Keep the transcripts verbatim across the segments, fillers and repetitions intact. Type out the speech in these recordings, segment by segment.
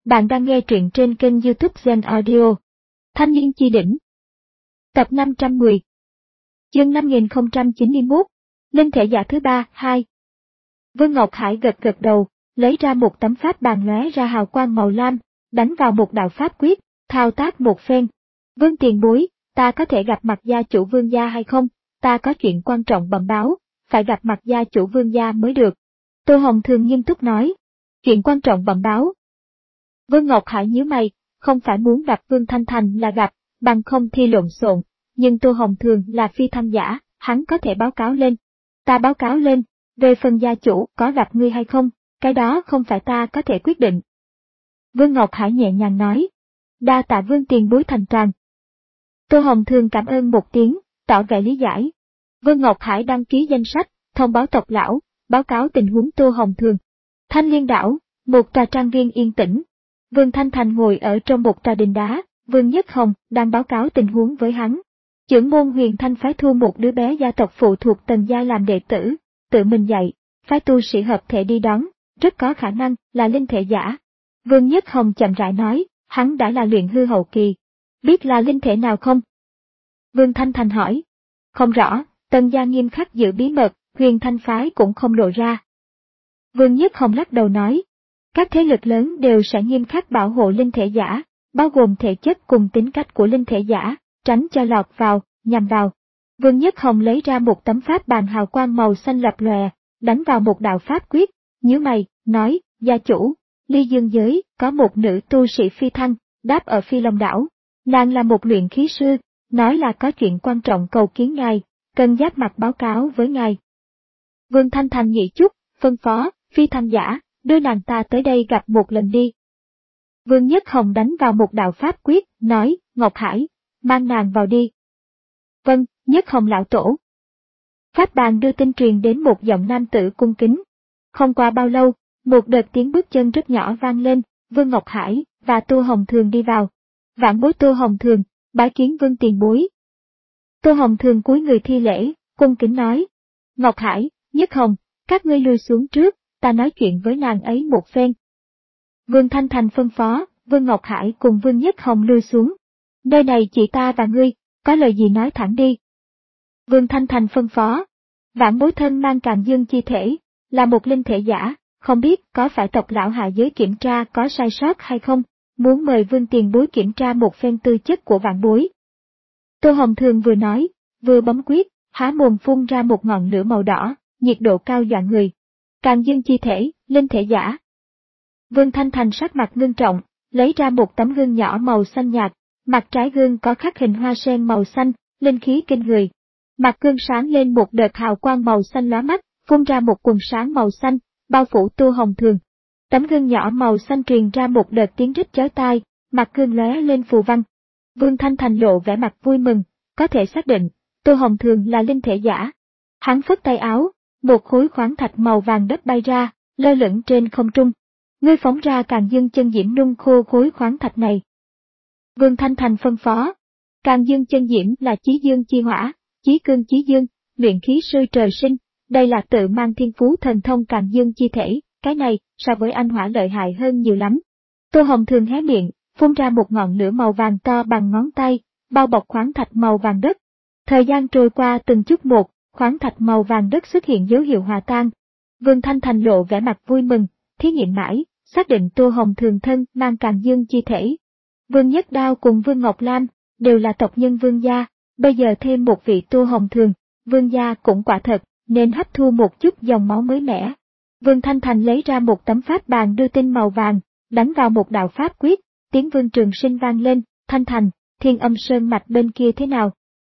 Bạn đang nghe truyện trên kênh YouTube Zen Audio. Thanh niên chi đỉnh. Tập năm trăm mười. Chương năm nghìn không trăm chín mươi mốt. Linh thể giả thứ ba, hai. Vương Ngọc Hải gật gật đầu, lấy ra một tấm pháp bàn lóe ra hào quang màu lam, đánh vào một đạo pháp quyết, thao tác một phen. Vương tiền bối, ta có thể gặp mặt gia chủ Vương gia hay không? Ta có chuyện quan trọng bẩm báo, phải gặp mặt gia chủ Vương gia mới được. Tô Hồng Thường nghiêm túc nói. Chuyện quan trọng bẩm báo. Vương Ngọc Hải nhíu mày, không phải muốn gặp Vương Thanh Thành là gặp, bằng không thi lộn xộn, nhưng Tô Hồng Thường là phi thăng giả, hắn có thể báo cáo lên. Ta báo cáo lên, về phần gia chủ có gặp ngươi hay không, cái đó không phải ta có thể quyết định. Vương Ngọc Hải nhẹ nhàng nói. Đa tạ Vương tiền bối thành toàn. Tô Hồng Thường cảm ơn một tiếng, tỏ vẻ lý giải. Vương Ngọc Hải đăng ký danh sách, thông báo tộc lão, báo cáo tình huống Tô Hồng Thường. Thanh Liên đảo, một trà trang viên yên tĩnh. Vương Thanh Thành ngồi ở trong một trà đình đá, Vương Nhất Hồng đang báo cáo tình huống với hắn. Chưởng môn Huyền Thanh phái thu một đứa bé gia tộc phụ thuộc Tần gia làm đệ tử, tự mình dạy, phái tu sĩ hợp thể đi đón, rất có khả năng là linh thể giả. Vương Nhất Hồng chậm rãi nói, hắn đã là luyện hư hậu kỳ. Biết là linh thể nào không? Vương Thanh Thành hỏi. Không rõ, Tần gia nghiêm khắc giữ bí mật, Huyền Thanh phái cũng không lộ ra. Vương Nhất Hồng lắc đầu nói. Các thế lực lớn đều sẽ nghiêm khắc bảo hộ linh thể giả, bao gồm thể chất cùng tính cách của linh thể giả, tránh cho lọt vào, nhằm vào. Vương Nhất Hồng lấy ra một tấm pháp bàn hào quang màu xanh lập lòe, đánh vào một đạo pháp quyết, nhíu mày, nói, gia chủ, Ly Dương giới, có một nữ tu sĩ phi thăng, đáp ở Phi Long đảo. Nàng là một luyện khí sư, nói là có chuyện quan trọng cầu kiến ngài, cần giáp mặt báo cáo với ngài. Vương Thanh Thành nghĩ chút, phân phó, phi thăng giả, đưa nàng ta tới đây gặp một lần đi. Vương Nhất Hồng đánh vào một đạo pháp quyết, nói, Ngọc Hải, mang nàng vào đi. Vâng, Nhất Hồng lão tổ. Pháp bàn đưa tin truyền đến một giọng nam tử cung kính. Không qua bao lâu, một đợt tiếng bước chân rất nhỏ vang lên, Vương Ngọc Hải và Tô Hồng Thường đi vào. Vãn bối Tô Hồng Thường, bái kiến Vương tiền bối. Tô Hồng Thường cúi người thi lễ, cung kính nói. Ngọc Hải, Nhất Hồng, các ngươi lui xuống trước. Ta nói chuyện với nàng ấy một phen. Vương Thanh Thành phân phó, Vương Ngọc Hải cùng Vương Nhất Hồng lui xuống. Nơi này chỉ ta và ngươi, có lời gì nói thẳng đi. Vương Thanh Thành phân phó, vãn bối thân mang Càn Dương chi thể, là một linh thể giả, không biết có phải tộc lão hạ giới kiểm tra có sai sót hay không, muốn mời Vương tiền bối kiểm tra một phen tư chất của vãn bối. Tô Hồng Thường vừa nói, vừa bấm quyết, há mồm phun ra một ngọn lửa màu đỏ, nhiệt độ cao dọa người. Càn Dương chi thể, linh thể giả. Vương Thanh Thành sắc mặt ngưng trọng, lấy ra một tấm gương nhỏ màu xanh nhạt, mặt trái gương có khắc hình hoa sen màu xanh, linh khí kinh người. Mặt gương sáng lên một đợt hào quang màu xanh lóa mắt, phun ra một quần sáng màu xanh, bao phủ Tô Hồng Thường. Tấm gương nhỏ màu xanh truyền ra một đợt tiếng rít chói tai, mặt gương lóe lên phù văn. Vương Thanh Thành lộ vẻ mặt vui mừng, có thể xác định, Tô Hồng Thường là linh thể giả. Hắn phất tay áo. Một khối khoáng thạch màu vàng đất bay ra, lơ lửng trên không trung. Ngươi phóng ra Càn Dương chân diễm nung khô khối khoáng thạch này. Vương Thanh Thành phân phó. Càn Dương chân diễm là chí dương chi hỏa, chí cương chí dương, luyện khí sư trời sinh, đây là tự mang thiên phú thần thông Càn Dương chi thể, cái này so với anh hỏa lợi hại hơn nhiều lắm. Tô Hồng Thường hé miệng, phun ra một ngọn lửa màu vàng to bằng ngón tay, bao bọc khoáng thạch màu vàng đất. Thời gian trôi qua từng chút một. Khoáng thạch màu vàng đất xuất hiện dấu hiệu hòa tan. Vương Thanh Thành lộ vẻ mặt vui mừng, thí nghiệm mãi, xác định Tô Hồng Thường thân mang Càn Dương chi thể. Vương Nhất Đao cùng Vương Ngọc Lam đều là tộc nhân Vương gia, bây giờ thêm một vị Tô Hồng Thường, Vương gia cũng quả thật nên hấp thu một chút dòng máu mới mẻ. Vương Thanh Thành lấy ra một tấm pháp bàn đưa tin màu vàng, đánh vào một đạo pháp quyết, tiếng Vương Trường Sinh vang lên, Thanh Thành, Thiên Âm Sơn mạch bên kia thế nào?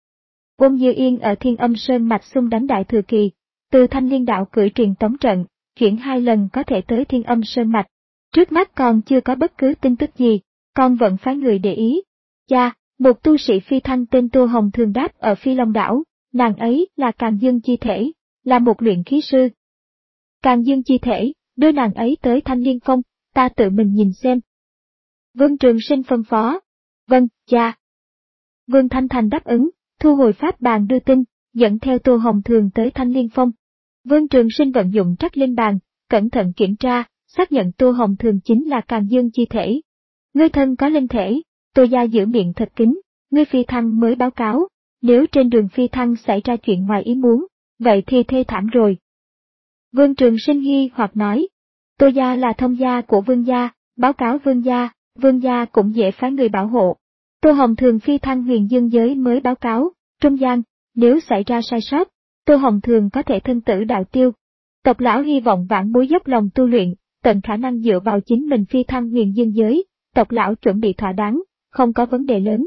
Ôn Như Yên ở Thiên Âm Sơn mạch xung đánh Đại Thừa Kỳ, từ Thanh Liên đạo cưỡi truyền tống trận, chuyển hai lần có thể tới Thiên Âm Sơn mạch. Trước mắt còn chưa có bất cứ tin tức gì, con vẫn phái người để ý. Cha, một tu sĩ phi thăng tên Tô Hồng Thường đáp ở Phi Long đảo, nàng ấy là Càn Dương chi thể, là một luyện khí sư. Càn Dương chi thể, đưa nàng ấy tới Thanh Liên Phong, ta tự mình nhìn xem. Vương Trường Sinh phân phó. Vâng, cha. Vương Thanh Thành đáp ứng. Thu hồi pháp bàn đưa tin, dẫn theo Tô Hồng Thường tới Thanh Liên Phong. Vương Trường Sinh vận dụng trắc linh bàn, cẩn thận kiểm tra, xác nhận Tô Hồng Thường chính là Càn Dương chi thể. Ngươi thân có linh thể, Tô gia giữ miệng thật kín, ngươi phi thăng mới báo cáo, nếu trên đường phi thăng xảy ra chuyện ngoài ý muốn, vậy thì thê thảm rồi. Vương Trường Sinh nghi hoặc nói, Tô gia là thông gia của Vương gia, báo cáo Vương gia, Vương gia cũng dễ phái người bảo hộ. Tô Hồng Thường phi thăng huyền dương giới mới báo cáo, trung gian, nếu xảy ra sai sót, Tô Hồng Thường có thể thân tử đạo tiêu. Tộc lão hy vọng vãn bối dốc lòng tu luyện, tận khả năng dựa vào chính mình phi thăng huyền dương giới, tộc lão chuẩn bị thỏa đáng, không có vấn đề lớn.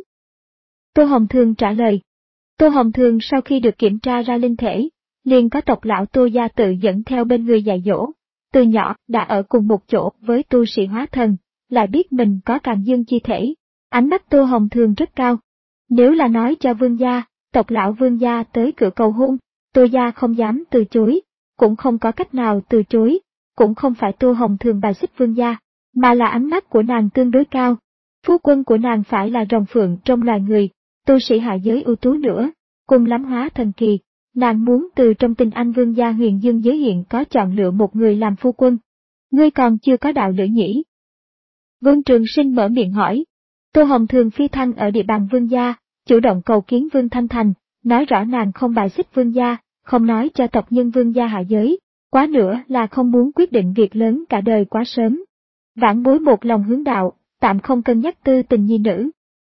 Tô Hồng Thường trả lời. Tô Hồng Thường sau khi được kiểm tra ra linh thể, liền có tộc lão Tô gia tự dẫn theo bên người dạy dỗ, từ nhỏ đã ở cùng một chỗ với tu sĩ hóa thần, lại biết mình có Càn Dương chi thể, ánh mắt Tô Hồng Thường rất cao. Nếu là nói cho Vương gia, tộc lão Vương gia tới cửa cầu hôn, Tô gia không dám từ chối, cũng không có cách nào từ chối, cũng không phải Tô Hồng Thường bài xích Vương gia, mà là ánh mắt của nàng tương đối cao. Phu quân của nàng phải là rồng phượng trong loài người, tu sĩ hạ giới ưu tú nữa, cùng lắm hóa thần kỳ, nàng muốn từ trong tình anh Vương gia huyền dương giới hiện có chọn lựa một người làm phu quân. Ngươi còn chưa có đạo lửa nhỉ? Vương Trường Sinh mở miệng hỏi. Tô Hồng Thường phi thăng ở địa bàn Vương gia, chủ động cầu kiến Vương Thanh Thành, nói rõ nàng không bài xích Vương gia, không nói cho tộc nhân Vương gia hạ giới, quá nữa là không muốn quyết định việc lớn cả đời quá sớm. Vãn bối một lòng hướng đạo, tạm không cân nhắc tư tình nhi nữ.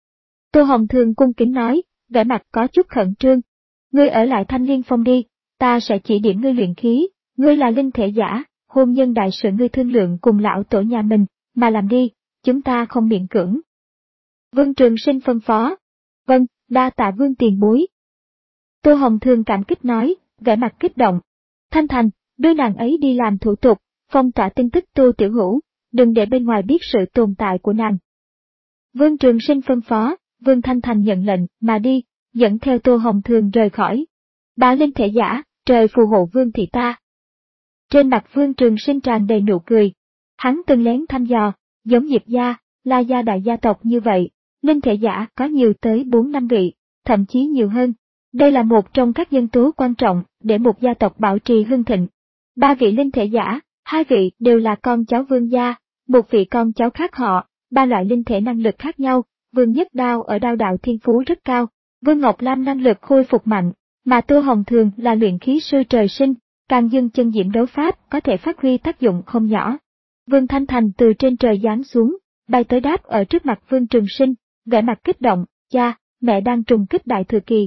Tô Hồng Thường cung kính nói, vẻ mặt có chút khẩn trương. Ngươi ở lại Thanh Liên Phong đi, ta sẽ chỉ điểm ngươi luyện khí, ngươi là linh thể giả, hôn nhân đại sự ngươi thương lượng cùng lão tổ nhà mình, mà làm đi, chúng ta không miễn cưỡng. Vương Trường Sinh phân phó. Vâng, đa tạ Vương tiền bối. Tô Hồng Thường cảm kích nói, vẻ mặt kích động. Thanh Thành, đưa nàng ấy đi làm thủ tục, phong tỏa tin tức Tô Tiểu Hữu, đừng để bên ngoài biết sự tồn tại của nàng. Vương Trường Sinh phân phó, Vương Thanh Thành nhận lệnh mà đi, dẫn theo Tô Hồng Thường rời khỏi. Bá linh thể giả, trời phù hộ Vương thị ta. Trên mặt Vương Trường Sinh tràn đầy nụ cười. Hắn từng lén thăm dò, giống Diệp gia, La gia đại gia tộc như vậy, linh thể giả có nhiều tới bốn năm vị, thậm chí nhiều hơn. Đây là một trong các nhân tố quan trọng để một gia tộc bảo trì hưng thịnh. Ba vị linh thể giả, hai vị đều là con cháu Vương gia, một vị con cháu khác họ, ba loại linh thể năng lực khác nhau. Vương Nhất Đao ở đao đạo thiên phú rất cao, Vương Ngọc Lam năng lực khôi phục mạnh, mà Tô Hồng Thường là luyện khí sư trời sinh, Càn Dương chân diễm đấu pháp có thể phát huy tác dụng không nhỏ. Vương Thanh Thành từ trên trời giáng xuống, bay tới đáp ở trước mặt Vương Trường Sinh, vẻ mặt kích động, cha, mẹ đang trùng kích đại thừa kỳ.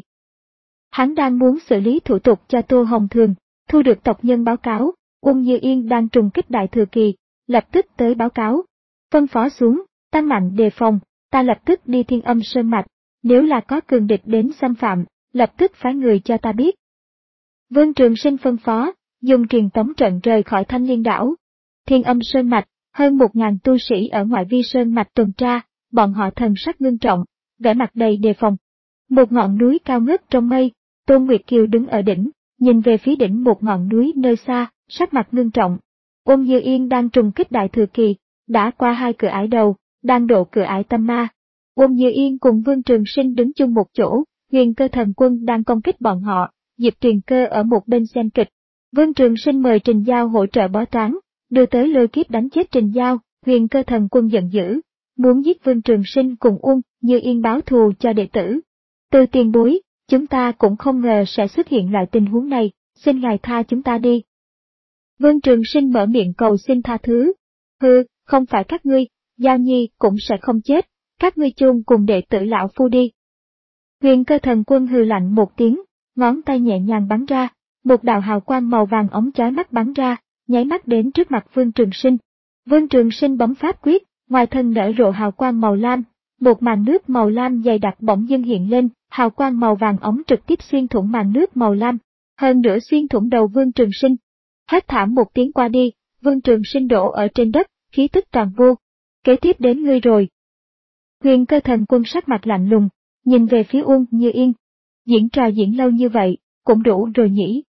Hắn đang muốn xử lý thủ tục cho Tô Hồng Thường, thu được tộc nhân báo cáo, Uông Như Yên đang trùng kích đại thừa kỳ, lập tức tới báo cáo. Phân phó xuống, tăng mạnh đề phòng, ta lập tức đi Thiên Âm Sơn Mạch, nếu là có cường địch đến xâm phạm, lập tức phái người cho ta biết. Vương Trường Sinh phân phó, dùng truyền tống trận rời khỏi Thanh Liên đảo. Thiên Âm Sơn Mạch, hơn một ngàn tu sĩ ở ngoại vi Sơn Mạch tuần tra, bọn họ thần sắc ngưng trọng, vẻ mặt đầy đề phòng. Một ngọn núi cao ngất trong mây, Tôn Nguyệt Kiều đứng ở đỉnh, nhìn về phía đỉnh một ngọn núi nơi xa, sắc mặt ngưng trọng. Ôn Như Yên đang trùng kích đại thừa kỳ, đã qua hai cửa ải đầu, đang độ cửa ải tâm ma. Ôn Như Yên cùng Vương Trường Sinh đứng chung một chỗ, Huyền Cơ Thần Quân đang công kích bọn họ, Diệp Tuyền Cơ ở một bên xem kịch. Vương Trường Sinh mời Trình Giao hỗ trợ bó toán, đưa tới lôi kiếp đánh chết Trình Giao, Huyền Cơ Thần Quân giận dữ, muốn giết Vương Trường Sinh cùng Ôn Như Yên báo thù cho đệ tử. Từ tiền bối, chúng ta cũng không ngờ sẽ xuất hiện loại tình huống này, xin ngài tha chúng ta đi. Vương Trường Sinh mở miệng cầu xin tha thứ. Hừ, không phải các ngươi, Giao Nhi cũng sẽ không chết, các ngươi chung cùng đệ tử lão phu đi. Huyền Cơ Thần Quân hừ lạnh một tiếng, ngón tay nhẹ nhàng bắn ra, một đạo hào quang màu vàng óng chói mắt bắn ra, nháy mắt đến trước mặt Vương Trường Sinh. Vương Trường Sinh bấm pháp quyết, ngoài thân nở rộ hào quang màu lam, một màn nước màu lam dày đặc bỗng dưng hiện lên, hào quang màu vàng óng trực tiếp xuyên thủng màn nước màu lam, hơn nữa xuyên thủng đầu Vương Trường Sinh. Hét thảm một tiếng qua đi, Vương Trường Sinh đổ ở trên đất, khí tức toàn vô. Kế tiếp đến ngươi rồi. Huyền Cơ Thần Quân sắc mặt lạnh lùng, nhìn về phía Uông Như Yên. Diễn trò diễn lâu như vậy, cũng đủ rồi nhỉ.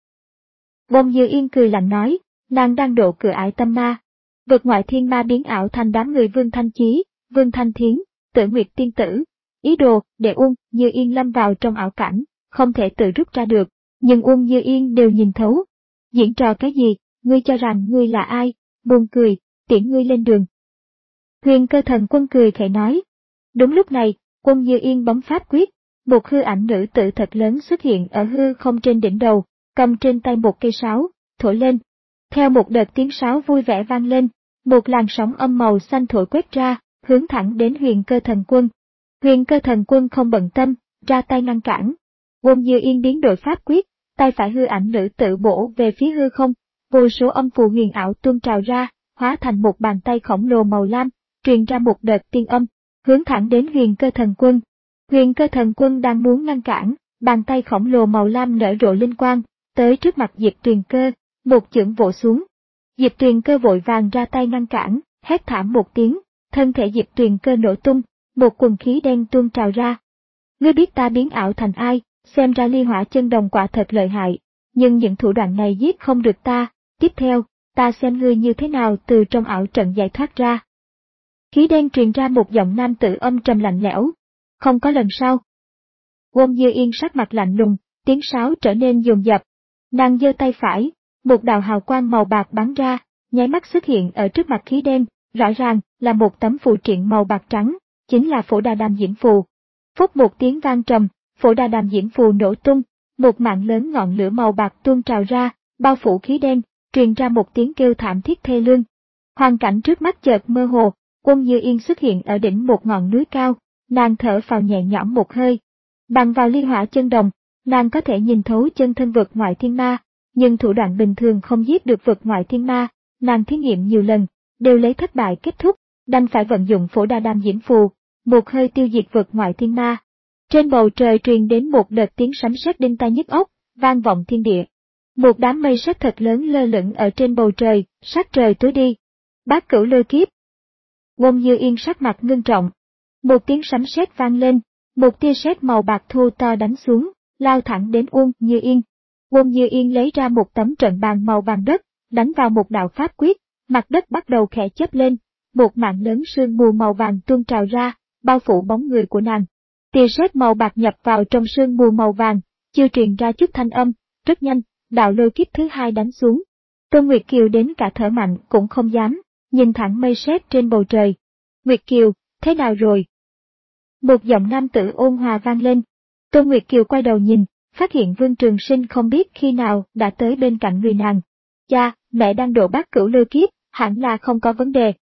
Uông Như Yên cười lạnh nói, nàng đang độ cửa ải tâm ma. Vực ngoại thiên ma biến ảo thành đám người Vương Thanh Chí, Vương Thanh Thiến, Tử Nguyệt Tiên Tử. Ý đồ để Uông Như Yên lâm vào trong ảo cảnh, không thể tự rút ra được, nhưng Uông Như Yên đều nhìn thấu. Diễn trò cái gì, ngươi cho rằng ngươi là ai? Buồn cười, tiễn ngươi lên đường. Huyền Cơ Thần Quân cười khẽ nói. Đúng lúc này, Quân Như Yên bấm pháp quyết, một hư ảnh nữ tử thật lớn xuất hiện ở hư không trên đỉnh đầu, cầm trên tay một cây sáo, thổi lên. Theo một đợt tiếng sáo vui vẻ vang lên, một làn sóng âm màu xanh thổi quét ra, hướng thẳng đến Huyền Cơ Thần Quân. Huyền Cơ Thần Quân không bận tâm, ra tay ngăn cản. Quân Như Yên biến đổi pháp quyết, tay phải hư ảnh nữ tử bổ về phía hư không, vô số âm phù huyền ảo tuôn trào ra, hóa thành một bàn tay khổng lồ màu lam, truyền ra một đợt tiên âm, hướng thẳng đến Huyền Cơ Thần Quân. Huyền Cơ Thần Quân đang muốn ngăn cản, bàn tay khổng lồ màu lam nở rộ linh quang, tới trước mặt Diệp Tuyền Cơ, một chưởng vỗ xuống. Diệp Tuyền Cơ vội vàng ra tay ngăn cản, hét thảm một tiếng, thân thể Diệp Tuyền Cơ nổ tung, một quần khí đen tuôn trào ra. Ngươi biết ta biến ảo thành ai, xem ra Ly Hỏa Chân Đồng quả thật lợi hại, nhưng những thủ đoạn này giết không được ta, tiếp theo, ta xem ngươi như thế nào từ trong ảo trận giải thoát ra. Khí đen truyền ra một giọng nam tử âm trầm lạnh lẽo. Không có lần sau. Quân Như Yên sắc mặt lạnh lùng, tiếng sáo trở nên dồn dập. Nàng giơ tay phải, một đạo hào quang màu bạc bắn ra, nháy mắt xuất hiện ở trước mặt khí đen, rõ ràng là một tấm phù triện màu bạc trắng, chính là Phổ Đà Đàm Diễm Phù. Phúc một tiếng vang trầm, Phổ Đà Đàm Diễm Phù nổ tung, một mạng lớn ngọn lửa màu bạc tuôn trào ra, bao phủ khí đen, truyền ra một tiếng kêu thảm thiết thê lương. Hoàn cảnh trước mắt chợt mơ hồ, Quân Như Yên xuất hiện ở đỉnh một ngọn núi cao, nàng thở phào nhẹ nhõm một hơi. Bằng vào Ly Hỏa Chân Đồng, nàng có thể nhìn thấu chân thân vực ngoại thiên ma, nhưng thủ đoạn bình thường không giết được vực ngoại thiên ma, nàng thí nghiệm nhiều lần, đều lấy thất bại kết thúc, đành phải vận dụng Phổ Đà Đàm Diễm Phù, một hơi tiêu diệt vực ngoại thiên ma. Trên bầu trời truyền đến một đợt tiếng sấm sét đinh tai nhức óc, vang vọng thiên địa. Một đám mây sét thật lớn lơ lửng ở trên bầu trời, sắc trời tối đi. Bát Cửu Lôi Kiếp. Quân Như Yên sắc mặt ngưng trọng. Một tiếng sấm sét vang lên, một tia sét màu bạc thô to đánh xuống, lao thẳng đến Quân Như Yên. Quân Như Yên lấy ra một tấm trận bàn màu vàng đất, đánh vào một đạo pháp quyết, mặt đất bắt đầu khẽ chớp lên, một mảng lớn sương mù màu vàng tuôn trào ra, bao phủ bóng người của nàng. Tia sét màu bạc nhập vào trong sương mù màu vàng, chưa truyền ra chút thanh âm, rất nhanh, đạo lôi kiếp thứ hai đánh xuống. Tôn Nguyệt Kiều đến cả thở mạnh cũng không dám, nhìn thẳng mây sét trên bầu trời. Nguyệt Kiều, thế nào rồi? Một giọng nam tử ôn hòa vang lên. Tôn Nguyệt Kiều quay đầu nhìn, phát hiện Vương Trường Sinh không biết khi nào đã tới bên cạnh người nàng. Cha, mẹ đang độ Bát Cửu Lôi Kiếp, hẳn là không có vấn đề.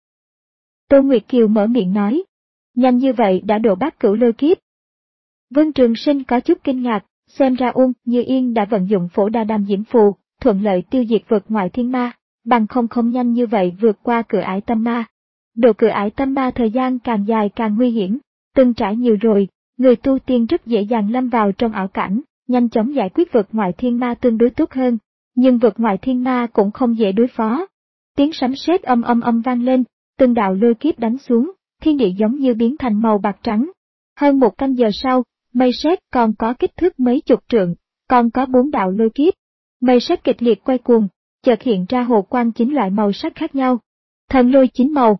Tôn Nguyệt Kiều mở miệng nói. Nhanh như vậy đã độ Bát Cửu Lôi Kiếp. Vương Trường Sinh có chút kinh ngạc, xem ra Uông Như Yên đã vận dụng Phổ Đà Đàm Diễm Phù, thuận lợi tiêu diệt vực ngoại thiên ma, bằng không không nhanh như vậy vượt qua cửa ải tâm ma. Độ cửa ải tâm ma thời gian càng dài càng nguy hiểm, từng trải nhiều rồi, người tu tiên rất dễ dàng lâm vào trong ảo cảnh, nhanh chóng giải quyết vực ngoại thiên ma tương đối tốt hơn, nhưng vực ngoại thiên ma cũng không dễ đối phó. Tiếng sấm sét âm âm âm vang lên, từng đạo lôi kiếp đánh xuống, thiên địa giống như biến thành màu bạc trắng. Hơn một canh giờ sau, mây sét còn có kích thước mấy chục trượng, còn có bốn đạo lôi kiếp. Mây sét kịch liệt quay cuồng, chợt hiện ra hồ quang chín loại màu sắc khác nhau. Thần lôi chín màu.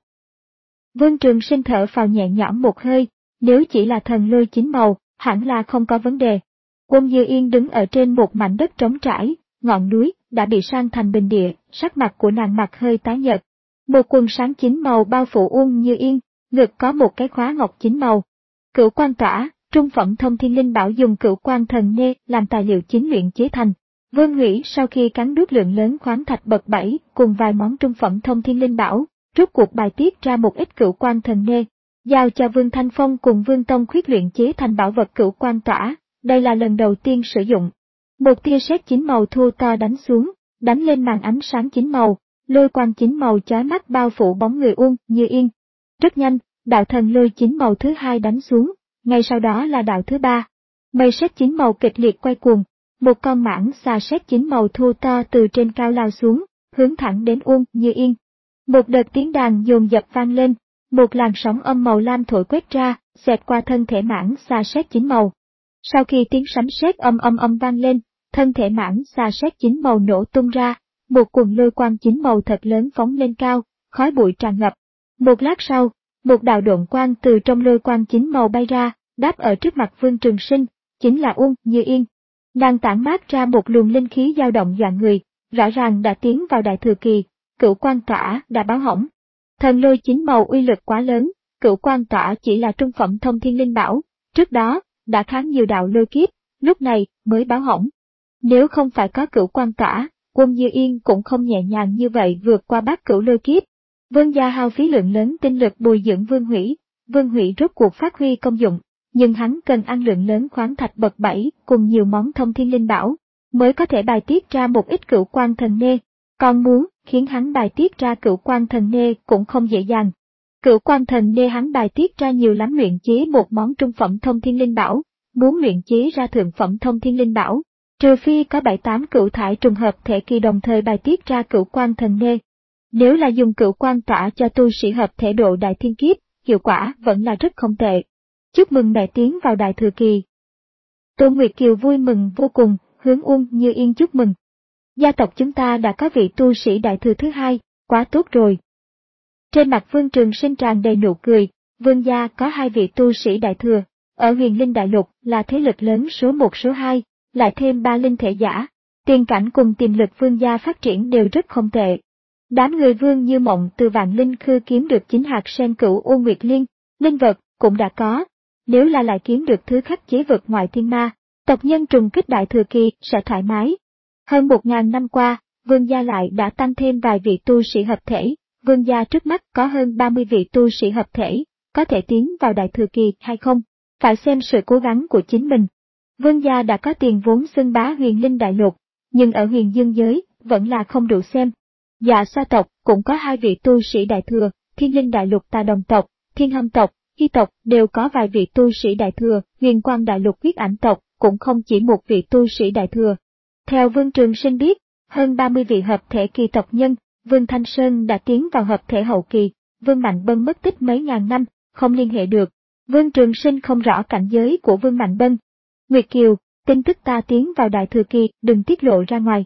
Vương Trường Sinh thở phào nhẹ nhõm một hơi, nếu chỉ là thần lôi chín màu, hẳn là không có vấn đề. Quân Như Yên đứng ở trên một mảnh đất trống trải, ngọn núi đã bị san thành bình địa, sắc mặt của nàng mặt hơi tái nhợt. Một quần sáng chín màu bao phủ Uông Như Yên, ngực có một cái khóa ngọc chín màu. Cửu Quan Tỏa, trung phẩm thông thiên linh bảo dùng Cửu Quan Thần Nê làm tài liệu chính luyện chế thành. Vương Hủy sau khi cắn nuốt lượng lớn khoáng thạch bậc bảy cùng vài món trung phẩm thông thiên linh bảo, rút cuộc bài tiết ra một ít Cửu Quan Thần Nê, giao cho Vương Thanh Phong cùng Vương Tông Khuyết luyện chế thành bảo vật Cửu Quan Tỏa. Đây là lần đầu tiên sử dụng. Một tia sét chín màu thô to đánh xuống, đánh lên màn ánh sáng chín màu, lôi quang chín màu chói mắt bao phủ bóng người Uông Như Yên. Rất nhanh, đạo thần lôi chín màu thứ hai đánh xuống, ngay sau đó là đạo thứ ba. Mây sét chín màu kịch liệt quay cuồng, một con mãng xà sét chín màu thô to từ trên cao lao xuống, hướng thẳng đến Uông Như Yên. Một đợt tiếng đàn dồn dập vang lên, một làn sóng âm màu lam thổi quét ra, xẹt qua thân thể mãng xà sét chín màu. Sau khi tiếng sấm sét âm âm âm vang lên, thân thể mãng xà sét chín màu nổ tung ra, một quần lôi quang chín màu thật lớn phóng lên cao, khói bụi tràn ngập. Một lát sau, một đạo độn quang từ trong lôi quang chín màu bay ra, đáp ở trước mặt Vương Trường Sinh, chính là Uông Như Yên. Nàng tản mát ra một luồng linh khí dao động dọa người, rõ ràng đã tiến vào đại thừa kỳ, Cửu Quan Tỏa đã báo hỏng. Thần lôi chín màu uy lực quá lớn, cửu quang tỏa chỉ là trung phẩm thông thiên linh bảo, trước đó, đã kháng nhiều đạo lôi kiếp, lúc này mới báo hỏng. Nếu không phải có cửu quang tỏa, Uông Như Yên cũng không nhẹ nhàng như vậy vượt qua bát cửu lôi kiếp. Vương gia hao phí lượng lớn tinh lực bồi dưỡng Vương Hủy, Vương Hủy rốt cuộc phát huy công dụng, nhưng hắn cần ăn lượng lớn khoáng thạch bậc bảy cùng nhiều món thông thiên linh bảo, mới có thể bài tiết ra một ít cửu quang thần nê, còn muốn khiến hắn bài tiết ra cửu quang thần nê cũng không dễ dàng. Cửu quang thần nê hắn bài tiết ra nhiều lắm luyện chế một món trung phẩm thông thiên linh bảo, muốn luyện chế ra thượng phẩm thông thiên linh bảo, trừ phi có bảy tám cửu thải trùng hợp thể kỳ đồng thời bài tiết ra cửu quang thần nê. Nếu là dùng cửu quang tỏa cho tu sĩ hợp thể độ đại thiên kiếp, hiệu quả vẫn là rất không tệ. Chúc mừng mẹ tiến vào đại thừa kỳ. Tôn Nguyệt Kiều vui mừng vô cùng, hướng Uông Như Yên chúc mừng. Gia tộc chúng ta đã có vị tu sĩ đại thừa thứ hai, quá tốt rồi. Trên mặt Vương Trường Sinh tràn đầy nụ cười, Vương gia có hai vị tu sĩ đại thừa, ở Huyền Linh Đại Lục là thế lực lớn số một số hai, lại thêm ba linh thể giả, tiền cảnh cùng tiềm lực Vương gia phát triển đều rất không tệ. Đám người Vương Như Mộng từ Vạn Linh Khư kiếm được chín hạt sen cửu U Nguyệt Liên, linh vật cũng đã có, nếu là lại kiếm được thứ khắc chế vực ngoại thiên ma, tộc nhân trùng kích đại thừa kỳ sẽ thoải mái. Hơn một ngàn năm qua, Vương gia lại đã tăng thêm vài vị tu sĩ hợp thể, Vương gia trước mắt có hơn ba mươi vị tu sĩ hợp thể, có thể tiến vào đại thừa kỳ hay không, phải xem sự cố gắng của chính mình. Vương gia đã có tiền vốn xưng bá Huyền Linh Đại Lục, nhưng ở Huyền Dương giới vẫn là không đủ xem. Dạ Sa tộc cũng có hai vị tu sĩ đại thừa, Thiên Linh Đại Lục Tà Đồng tộc, Thiên Hâm tộc, Hy tộc đều có vài vị tu sĩ đại thừa, Huyền Quang Đại Lục Huyết Ảnh tộc cũng không chỉ một vị tu sĩ đại thừa. Theo Vương Trường Sinh biết, hơn ba mươi vị hợp thể kỳ tộc nhân, Vương Thanh Sơn đã tiến vào hợp thể hậu kỳ, Vương Mạnh Bân mất tích mấy ngàn năm, không liên hệ được. Vương Trường Sinh không rõ cảnh giới của Vương Mạnh Bân. Nguyệt Kiều, tin tức ta tiến vào đại thừa kỳ, đừng tiết lộ ra ngoài.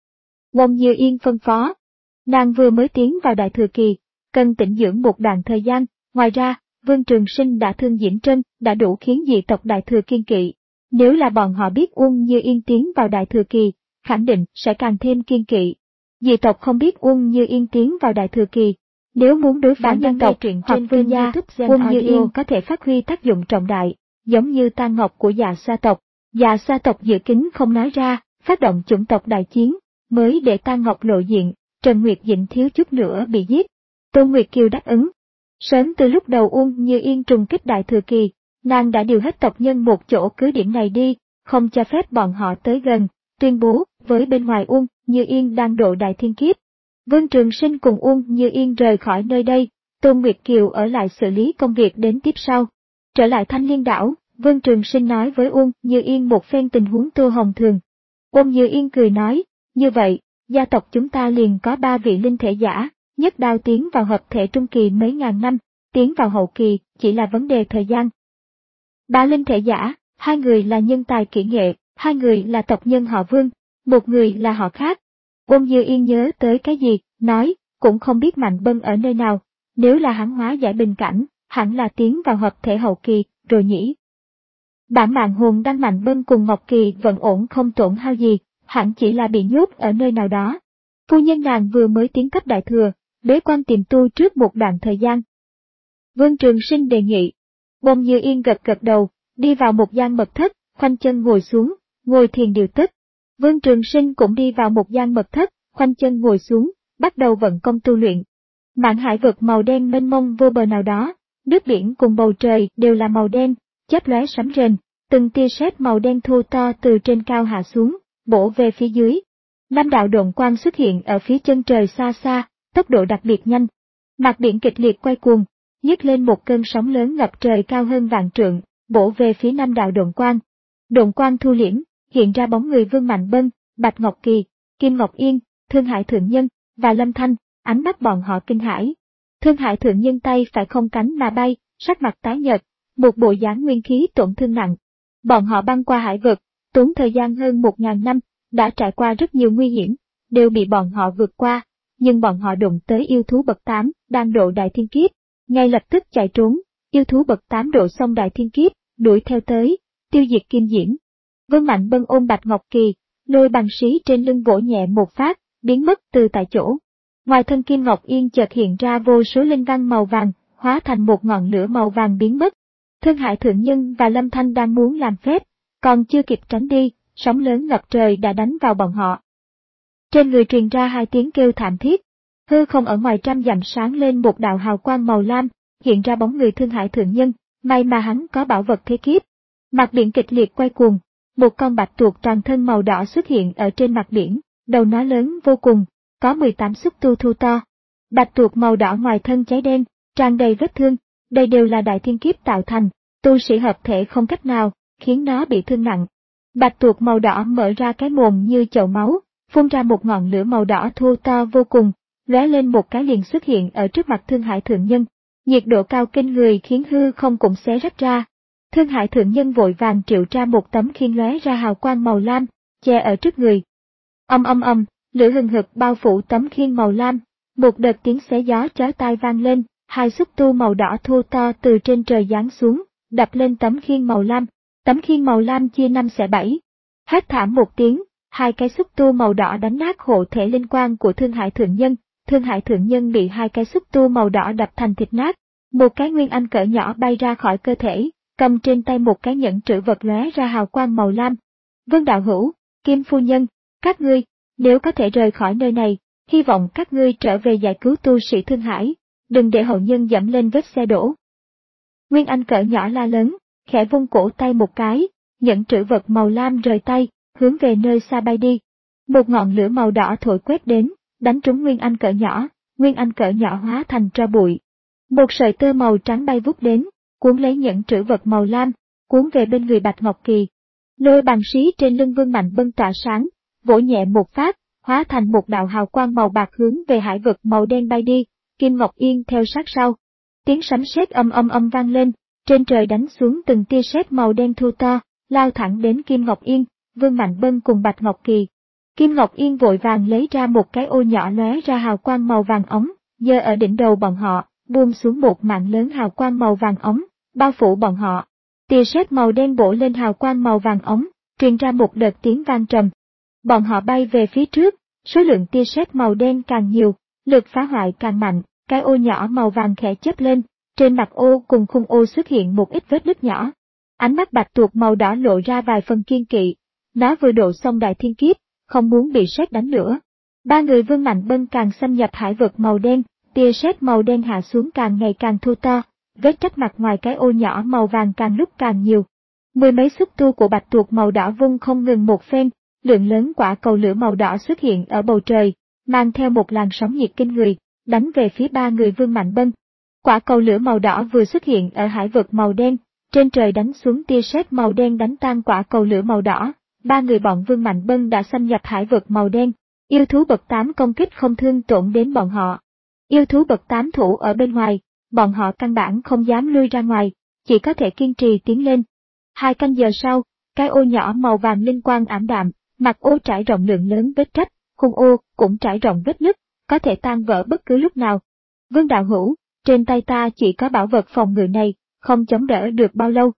Uông Như Yên phân phó. Nàng vừa mới tiến vào đại thừa kỳ, cần tĩnh dưỡng một đoạn thời gian, ngoài ra, Vương Trường Sinh đã thương Diễm Trân, đã đủ khiến dị tộc đại thừa kiên kỵ. Nếu là bọn họ biết Uông Như Yên tiến vào đại thừa kỳ, khẳng định sẽ càng thêm kiên kỵ. Dị tộc không biết Uông Như Yên tiến vào đại thừa kỳ, nếu muốn đối phó nhân tộc hoặc vương gia, Uông Như Yên có thể phát huy tác dụng trọng đại, giống như Tang Ngọc của Dạ Sa tộc. Dạ Sa tộc dự kín không nói ra, phát động chủng tộc đại chiến, mới để Tang Ngọc lộ diện, Trần Nguyệt Dĩnh thiếu chút nữa bị giết. Tôn Nguyệt Kiều đáp ứng. Sớm từ lúc đầu Uông Như Yên trùng kích đại thừa kỳ, nàng đã điều hết tộc nhân một chỗ cứ điểm này đi, không cho phép bọn họ tới gần, tuyên bố với bên ngoài Uông Như Yên đang độ đại thiên kiếp. Vương Trường Sinh cùng Uông Như Yên rời khỏi nơi đây, Tôn Nguyệt Kiều ở lại xử lý công việc đến tiếp sau. Trở lại Thanh Liên đảo, Vương Trường Sinh nói với Uông Như Yên một phen tình huống Tô Hồng Thường. Uông Như Yên cười nói, như vậy, gia tộc chúng ta liền có ba vị linh thể giả, nhất đao tiến vào hợp thể trung kỳ mấy ngàn năm, tiến vào hậu kỳ chỉ là vấn đề thời gian. Ba linh thể giả, hai người là nhân tài kỹ nghệ, hai người là tộc nhân họ Vương, một người là họ khác. Uông Như Yên nhớ tới cái gì, nói, cũng không biết Mạnh Bân ở nơi nào, nếu là hắn hóa giải bình cảnh, hẳn là tiến vào hợp thể hậu kỳ, rồi nhỉ. Bản mạng hồn đăng Mạnh Bân cùng Ngọc Kỳ vẫn ổn không tổn hao gì, hẳn chỉ là bị nhốt ở nơi nào đó. Phu nhân nàng vừa mới tiến cấp đại thừa, bế quan tìm tu trước một đoạn thời gian. Vương Trường Sinh đề nghị. Uông Như Yên gật gật đầu, đi vào một gian mật thất, khoanh chân ngồi xuống, ngồi thiền điều tức. Vương Trường Sinh cũng đi vào một gian mật thất, khoanh chân ngồi xuống, bắt đầu vận công tu luyện. Mạn hải vực màu đen mênh mông vô bờ nào đó, nước biển cùng bầu trời đều là màu đen, chớp lóe sấm rền, từng tia sét màu đen thô to từ trên cao hạ xuống, bổ về phía dưới. Năm đạo độn quang xuất hiện ở phía chân trời xa xa, tốc độ đặc biệt nhanh. Mặt biển kịch liệt quay cuồng, nhấc lên một cơn sóng lớn ngập trời cao hơn vạn trượng, bổ về phía năm đạo độn quang. Độn quang thu liễm, hiện ra bóng người Vương Mạnh Bân, Bạch Ngọc Kỳ, Kim Ngọc Yên, Thương Hải Thượng Nhân và Lâm Thanh, ánh mắt bọn họ kinh hãi. Thương Hải Thượng Nhân tay phải không cánh mà bay, sắc mặt tái nhợt, một bộ dáng nguyên khí tổn thương nặng. Bọn họ băng qua hải vực, tốn thời gian hơn một ngàn năm, đã trải qua rất nhiều nguy hiểm, đều bị bọn họ vượt qua, nhưng bọn họ đụng tới yêu thú bậc tám đang độ đại thiên kiếp, ngay lập tức chạy trốn. Yêu thú bậc tám độ xong đại thiên kiếp, đuổi theo tới, tiêu diệt Kim Diễm. Vương Mạnh Bân ôm Bạch Ngọc Kỳ, lôi bằng sĩ trên lưng vỗ nhẹ một phát, biến mất từ tại chỗ. Ngoài thân Kim Ngọc Yên chợt hiện ra vô số linh văn màu vàng, hóa thành một ngọn lửa màu vàng biến mất. Thương Hải Thượng Nhân và Lâm Thanh đang muốn làm phép, còn chưa kịp tránh đi, sóng lớn ngập trời đã đánh vào bọn họ. Trên người truyền ra hai tiếng kêu thảm thiết, hư không ở ngoài trăm dặm sáng lên một đạo hào quang màu lam, hiện ra bóng người Thương Hải Thượng Nhân, may mà hắn có bảo vật thế kiếp. Mặt biển kịch liệt quay cuồng, một con bạch tuộc toàn thân màu đỏ xuất hiện ở trên mặt biển, đầu nó lớn vô cùng, có mười tám xúc tu thu to. Bạch tuộc màu đỏ ngoài thân cháy đen, tràn đầy vết thương, đây đều là đại thiên kiếp tạo thành, tu sĩ hợp thể không cách nào, khiến nó bị thương nặng. Bạch tuộc màu đỏ mở ra cái mồm như chậu máu, phun ra một ngọn lửa màu đỏ thô to vô cùng, lóe lên một cái liền xuất hiện ở trước mặt Thương Hải Thượng Nhân. Nhiệt độ cao kinh người khiến hư không cũng xé rách ra. Thương Hải Thượng Nhân vội vàng triệu ra một tấm khiên lóe ra hào quang màu lam, che ở trước người. Âm âm âm, lửa hừng hực bao phủ tấm khiên màu lam, một đợt tiếng xé gió chói tai vang lên, hai xúc tu màu đỏ thô to từ trên trời giáng xuống, đập lên tấm khiên màu lam, tấm khiên màu lam chia năm xẻ bảy. Hét thảm một tiếng, hai cái xúc tu màu đỏ đánh nát hộ thể linh quang của Thương Hải Thượng Nhân, Thương Hải Thượng Nhân bị hai cái xúc tu màu đỏ đập thành thịt nát, một cái nguyên anh cỡ nhỏ bay ra khỏi cơ thể, cầm trên tay một cái nhẫn trữ vật lóe ra hào quang màu lam. Vân Đạo Hữu, Kim Phu Nhân, các ngươi, nếu có thể rời khỏi nơi này, hy vọng các ngươi trở về giải cứu tu sĩ Thương Hải, đừng để hậu nhân dẫm lên vết xe đổ. Nguyên anh cỡ nhỏ la lớn, khẽ vung cổ tay một cái, nhẫn trữ vật màu lam rời tay, hướng về nơi xa bay đi. Một ngọn lửa màu đỏ thổi quét đến, đánh trúng Nguyên anh cỡ nhỏ, Nguyên anh cỡ nhỏ hóa thành tro bụi. Một sợi tơ màu trắng bay vút đến, cuốn lấy nhẫn trữ vật màu lam, cuốn về bên người Bạch Ngọc Kỳ. Lôi bằng xí trên lưng Vương Mạnh Bân tỏa sáng, vỗ nhẹ một phát, hóa thành một đạo hào quang màu bạc hướng về hải vực màu đen bay đi, Kim Ngọc Yên theo sát sau. Tiếng sấm sét âm âm âm vang lên, trên trời đánh xuống từng tia sét màu đen thu to, lao thẳng đến Kim Ngọc Yên, Vương Mạnh Bân cùng Bạch Ngọc Kỳ. Kim Ngọc Yên vội vàng lấy ra một cái ô nhỏ lóe ra hào quang màu vàng ống, giơ ở đỉnh đầu bọn họ, buông xuống một mạng lớn hào quang màu vàng ống, bao phủ bọn họ. Tia sét màu đen bổ lên hào quang màu vàng ống, truyền ra một đợt tiếng vang trầm. Bọn họ bay về phía trước, số lượng tia sét màu đen càng nhiều, lực phá hoại càng mạnh, cái ô nhỏ màu vàng khẽ chớp lên, trên mặt ô cùng khung ô xuất hiện một ít vết nứt nhỏ. Ánh mắt bạch tuộc màu đỏ lộ ra vài phần kiên kỵ, nó vừa độ xong đại thiên kiếp, không muốn bị sét đánh nữa. Ba người Vương Mạnh Bân càng xâm nhập hải vực màu đen, tia sét màu đen hạ xuống càng ngày càng thu to, vết rách mặt ngoài cái ô nhỏ màu vàng càng lúc càng nhiều. Mười mấy xúc tu của bạch tuộc màu đỏ vung không ngừng một phen, lượng lớn quả cầu lửa màu đỏ xuất hiện ở bầu trời, mang theo một làn sóng nhiệt kinh người, đánh về phía ba người Vương Mạnh Bân. Quả cầu lửa màu đỏ vừa xuất hiện ở hải vực màu đen, trên trời đánh xuống tia sét màu đen đánh tan quả cầu lửa màu đỏ, ba người bọn Vương Mạnh Bân đã xâm nhập hải vực màu đen. Yêu thú bậc tám công kích không thương tổn đến bọn họ. Yêu thú bậc tám thủ ở bên ngoài, bọn họ căn bản không dám lui ra ngoài, chỉ có thể kiên trì tiến lên. Hai canh giờ sau, cái ô nhỏ màu vàng linh quang ảm đạm, mặt ô trải rộng lượng lớn vết rách, khung ô cũng trải rộng vết nứt, có thể tan vỡ bất cứ lúc nào. Vương Đạo Hữu, trên tay ta chỉ có bảo vật phòng ngự này, không chống đỡ được bao lâu.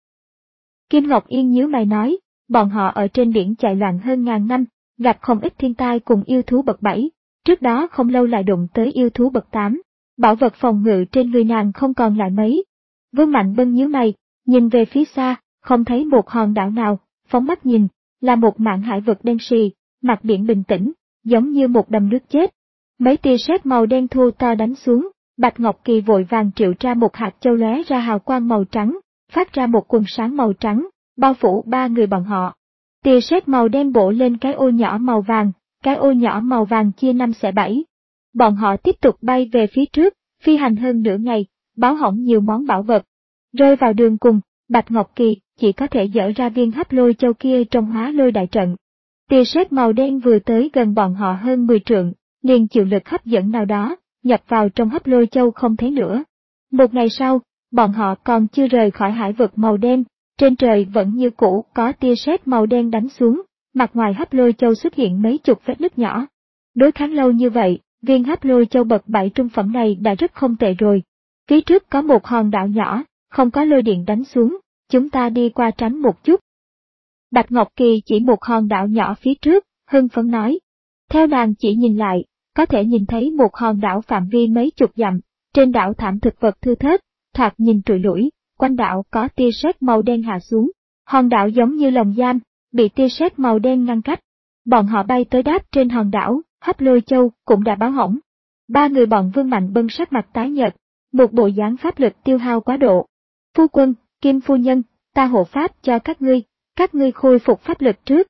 Kim Ngọc Yên nhíu mày nói, bọn họ ở trên biển chạy loạn hơn ngàn năm, gặp không ít thiên tai cùng yêu thú bậc bảy, trước đó không lâu lại đụng tới yêu thú bậc tám, bảo vật phòng ngự trên người nàng không còn lại mấy. Vương Mạnh Bân nhíu mày, nhìn về phía xa, không thấy một hòn đảo nào, phóng mắt nhìn, là một mảng hải vực đen sì, mặt biển bình tĩnh, giống như một đầm nước chết. Mấy tia sét màu đen thu to đánh xuống, Bạch Ngọc Kỳ vội vàng triệu ra một hạt châu lóe ra hào quang màu trắng, phát ra một quần sáng màu trắng, bao phủ ba người bọn họ. Tia sét màu đen bổ lên cái ô nhỏ màu vàng, cái ô nhỏ màu vàng chia năm xẻ bảy. Bọn họ tiếp tục bay về phía trước, phi hành hơn nửa ngày, báo hỏng nhiều món bảo vật. Rơi vào đường cùng, Bạch Ngọc Kỳ chỉ có thể dỡ ra viên hấp lôi châu kia trong hóa lôi đại trận. Tia sét màu đen vừa tới gần bọn họ hơn mười trượng, liền chịu lực hấp dẫn nào đó, nhập vào trong hấp lôi châu không thấy nữa. Một ngày sau, bọn họ còn chưa rời khỏi hải vực màu đen, trên trời vẫn như cũ có tia sét màu đen đánh xuống, mặt ngoài hấp lôi châu xuất hiện mấy chục vết nứt nhỏ. Đối kháng lâu như vậy, viên hấp lôi châu bậc bảy trung phẩm này đã rất không tệ rồi. Phía trước có một hòn đảo nhỏ, không có lôi điện đánh xuống, chúng ta đi qua tránh một chút. Bạch Ngọc Kỳ chỉ một hòn đảo nhỏ phía trước, hưng phấn nói. Theo nàng chỉ nhìn lại, có thể nhìn thấy một hòn đảo phạm vi mấy chục dặm, trên đảo thảm thực vật thưa thớt, thoạt nhìn trụi lủi, quanh đảo có tia sét màu đen hạ xuống. Hòn đảo giống như lồng giam, bị tia sét màu đen ngăn cách. Bọn họ bay tới đáp trên hòn đảo, Hấp Lôi Châu cũng đã báo hỏng. Ba người bọn Vương Mạnh Bân sắc mặt tái nhợt, một bộ dáng pháp lực tiêu hao quá độ. Phu quân, Kim phu nhân, ta hộ pháp cho các ngươi, các ngươi khôi phục pháp lực trước.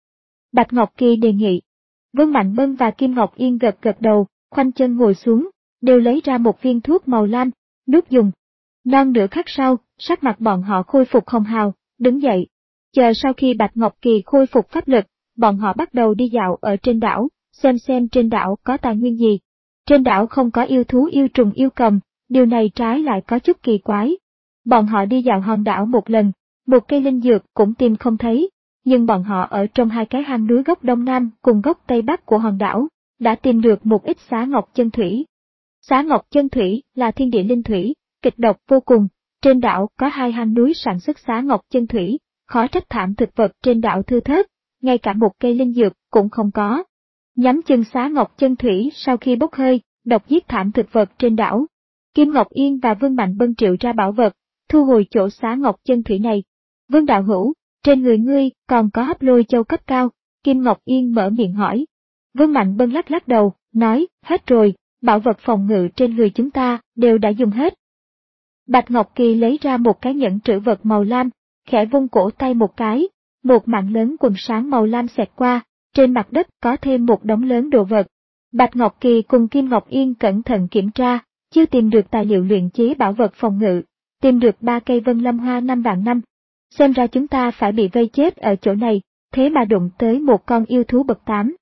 Bạch Ngọc Kỳ đề nghị. Vương Mạnh Bân và Kim Ngọc Yên gật gật đầu, khoanh chân ngồi xuống, đều lấy ra một viên thuốc màu lam, nuốt dùng. Non nửa khắc sau, sắc mặt bọn họ khôi phục hồng hào, đứng dậy. Chờ sau khi Bạch Ngọc Kỳ khôi phục pháp lực, bọn họ bắt đầu đi dạo ở trên đảo, xem xem trên đảo có tài nguyên gì. Trên đảo không có yêu thú yêu trùng yêu cầm, điều này trái lại có chút kỳ quái. Bọn họ đi dạo hòn đảo một lần, một cây linh dược cũng tìm không thấy, nhưng bọn họ ở trong hai cái hang núi góc đông nam cùng góc tây bắc của hòn đảo, đã tìm được một ít xá ngọc chân thủy. Xá ngọc chân thủy là thiên địa linh thủy, kịch độc vô cùng, trên đảo có hai hang núi sản xuất xá ngọc chân thủy, khó trách thảm thực vật trên đảo thưa thớt, ngay cả một cây linh dược cũng không có. Nhắm chân xá ngọc chân thủy sau khi bốc hơi, độc giết thảm thực vật trên đảo. Kim Ngọc Yên và Vương Mạnh Bân triệu ra bảo vật, thu hồi chỗ xá ngọc chân thủy này. Vương đạo hữu, trên người ngươi còn có Hấp Lôi Châu cấp cao, Kim Ngọc Yên mở miệng hỏi. Vương Mạnh Bân lắc lắc đầu, nói, hết rồi, bảo vật phòng ngự trên người chúng ta đều đã dùng hết. Bạch Ngọc Kỳ lấy ra một cái nhẫn trữ vật màu lam, khẽ vung cổ tay một cái, một mảng lớn quần sáng màu lam xẹt qua, trên mặt đất có thêm một đống lớn đồ vật. Bạch Ngọc Kỳ cùng Kim Ngọc Yên cẩn thận kiểm tra, chưa tìm được tài liệu luyện chế bảo vật phòng ngự, tìm được ba cây vân lâm hoa năm vạn năm. Xem ra chúng ta phải bị vây chết ở chỗ này, thế mà đụng tới một con yêu thú bậc tám.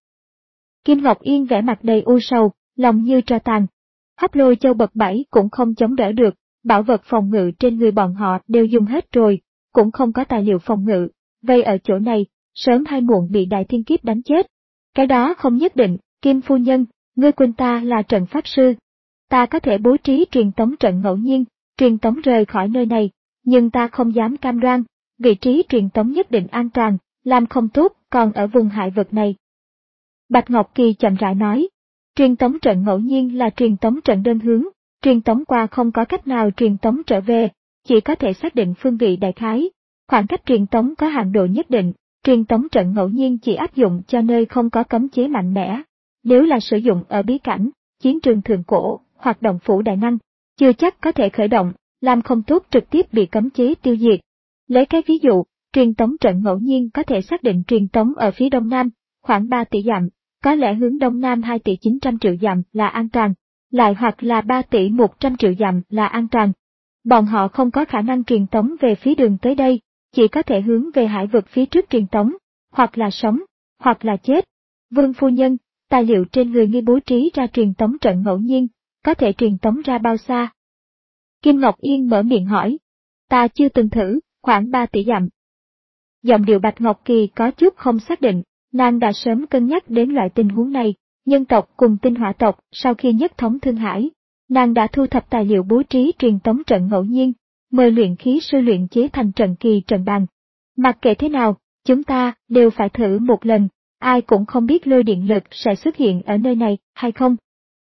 Kim Ngọc Yên vẻ mặt đầy u sầu, lòng như tro tàn. Hấp Lôi Châu bậc bảy cũng không chống đỡ được, bảo vật phòng ngự trên người bọn họ đều dùng hết rồi, cũng không có tài liệu phòng ngự, vây ở chỗ này, sớm hay muộn bị đại thiên kiếp đánh chết. Cái đó không nhất định, Kim phu nhân, ngươi quên ta là trận pháp sư. Ta có thể bố trí truyền tống trận ngẫu nhiên, truyền tống rời khỏi nơi này, nhưng ta không dám cam đoan, vị trí truyền tống nhất định an toàn, làm không tốt còn ở vùng hải vực này. Bạch Ngọc Kỳ chậm rãi nói, truyền tống trận ngẫu nhiên là truyền tống trận đơn hướng, truyền tống qua không có cách nào truyền tống trở về, chỉ có thể xác định phương vị đại khái. Khoảng cách truyền tống có hạn độ nhất định, truyền tống trận ngẫu nhiên chỉ áp dụng cho nơi không có cấm chế mạnh mẽ. Nếu là sử dụng ở bí cảnh, chiến trường thượng cổ, hoặc động phủ đại năng, chưa chắc có thể khởi động, làm không tốt trực tiếp bị cấm chế tiêu diệt. Lấy cái ví dụ, truyền tống trận ngẫu nhiên có thể xác định truyền tống ở phía đông nam, khoảng ba tỷ dặm, có lẽ hướng đông nam hai tỷ chín trăm triệu dặm là an toàn, lại hoặc là ba tỷ một trăm triệu dặm là an toàn. Bọn họ không có khả năng truyền tống về phía đường tới đây, chỉ có thể hướng về hải vực phía trước truyền tống, hoặc là sống, hoặc là chết. Vương phu nhân, tài liệu trên người ngươi bố trí ra truyền tống trận ngẫu nhiên, có thể truyền tống ra bao xa? Kim Ngọc Yên mở miệng hỏi. Ta chưa từng thử, khoảng ba tỷ dặm. Giọng điệu Bạch Ngọc Kỳ có chút không xác định, nàng đã sớm cân nhắc đến loại tình huống này, nhân tộc cùng tinh hỏa tộc sau khi nhất thống Thương Hải. Nàng đã thu thập tài liệu bố trí truyền tống trận ngẫu nhiên, mời luyện khí sư luyện chế thành trận kỳ trận bàn. Mặc kệ thế nào, chúng ta đều phải thử một lần, ai cũng không biết lôi điện lực sẽ xuất hiện ở nơi này hay không.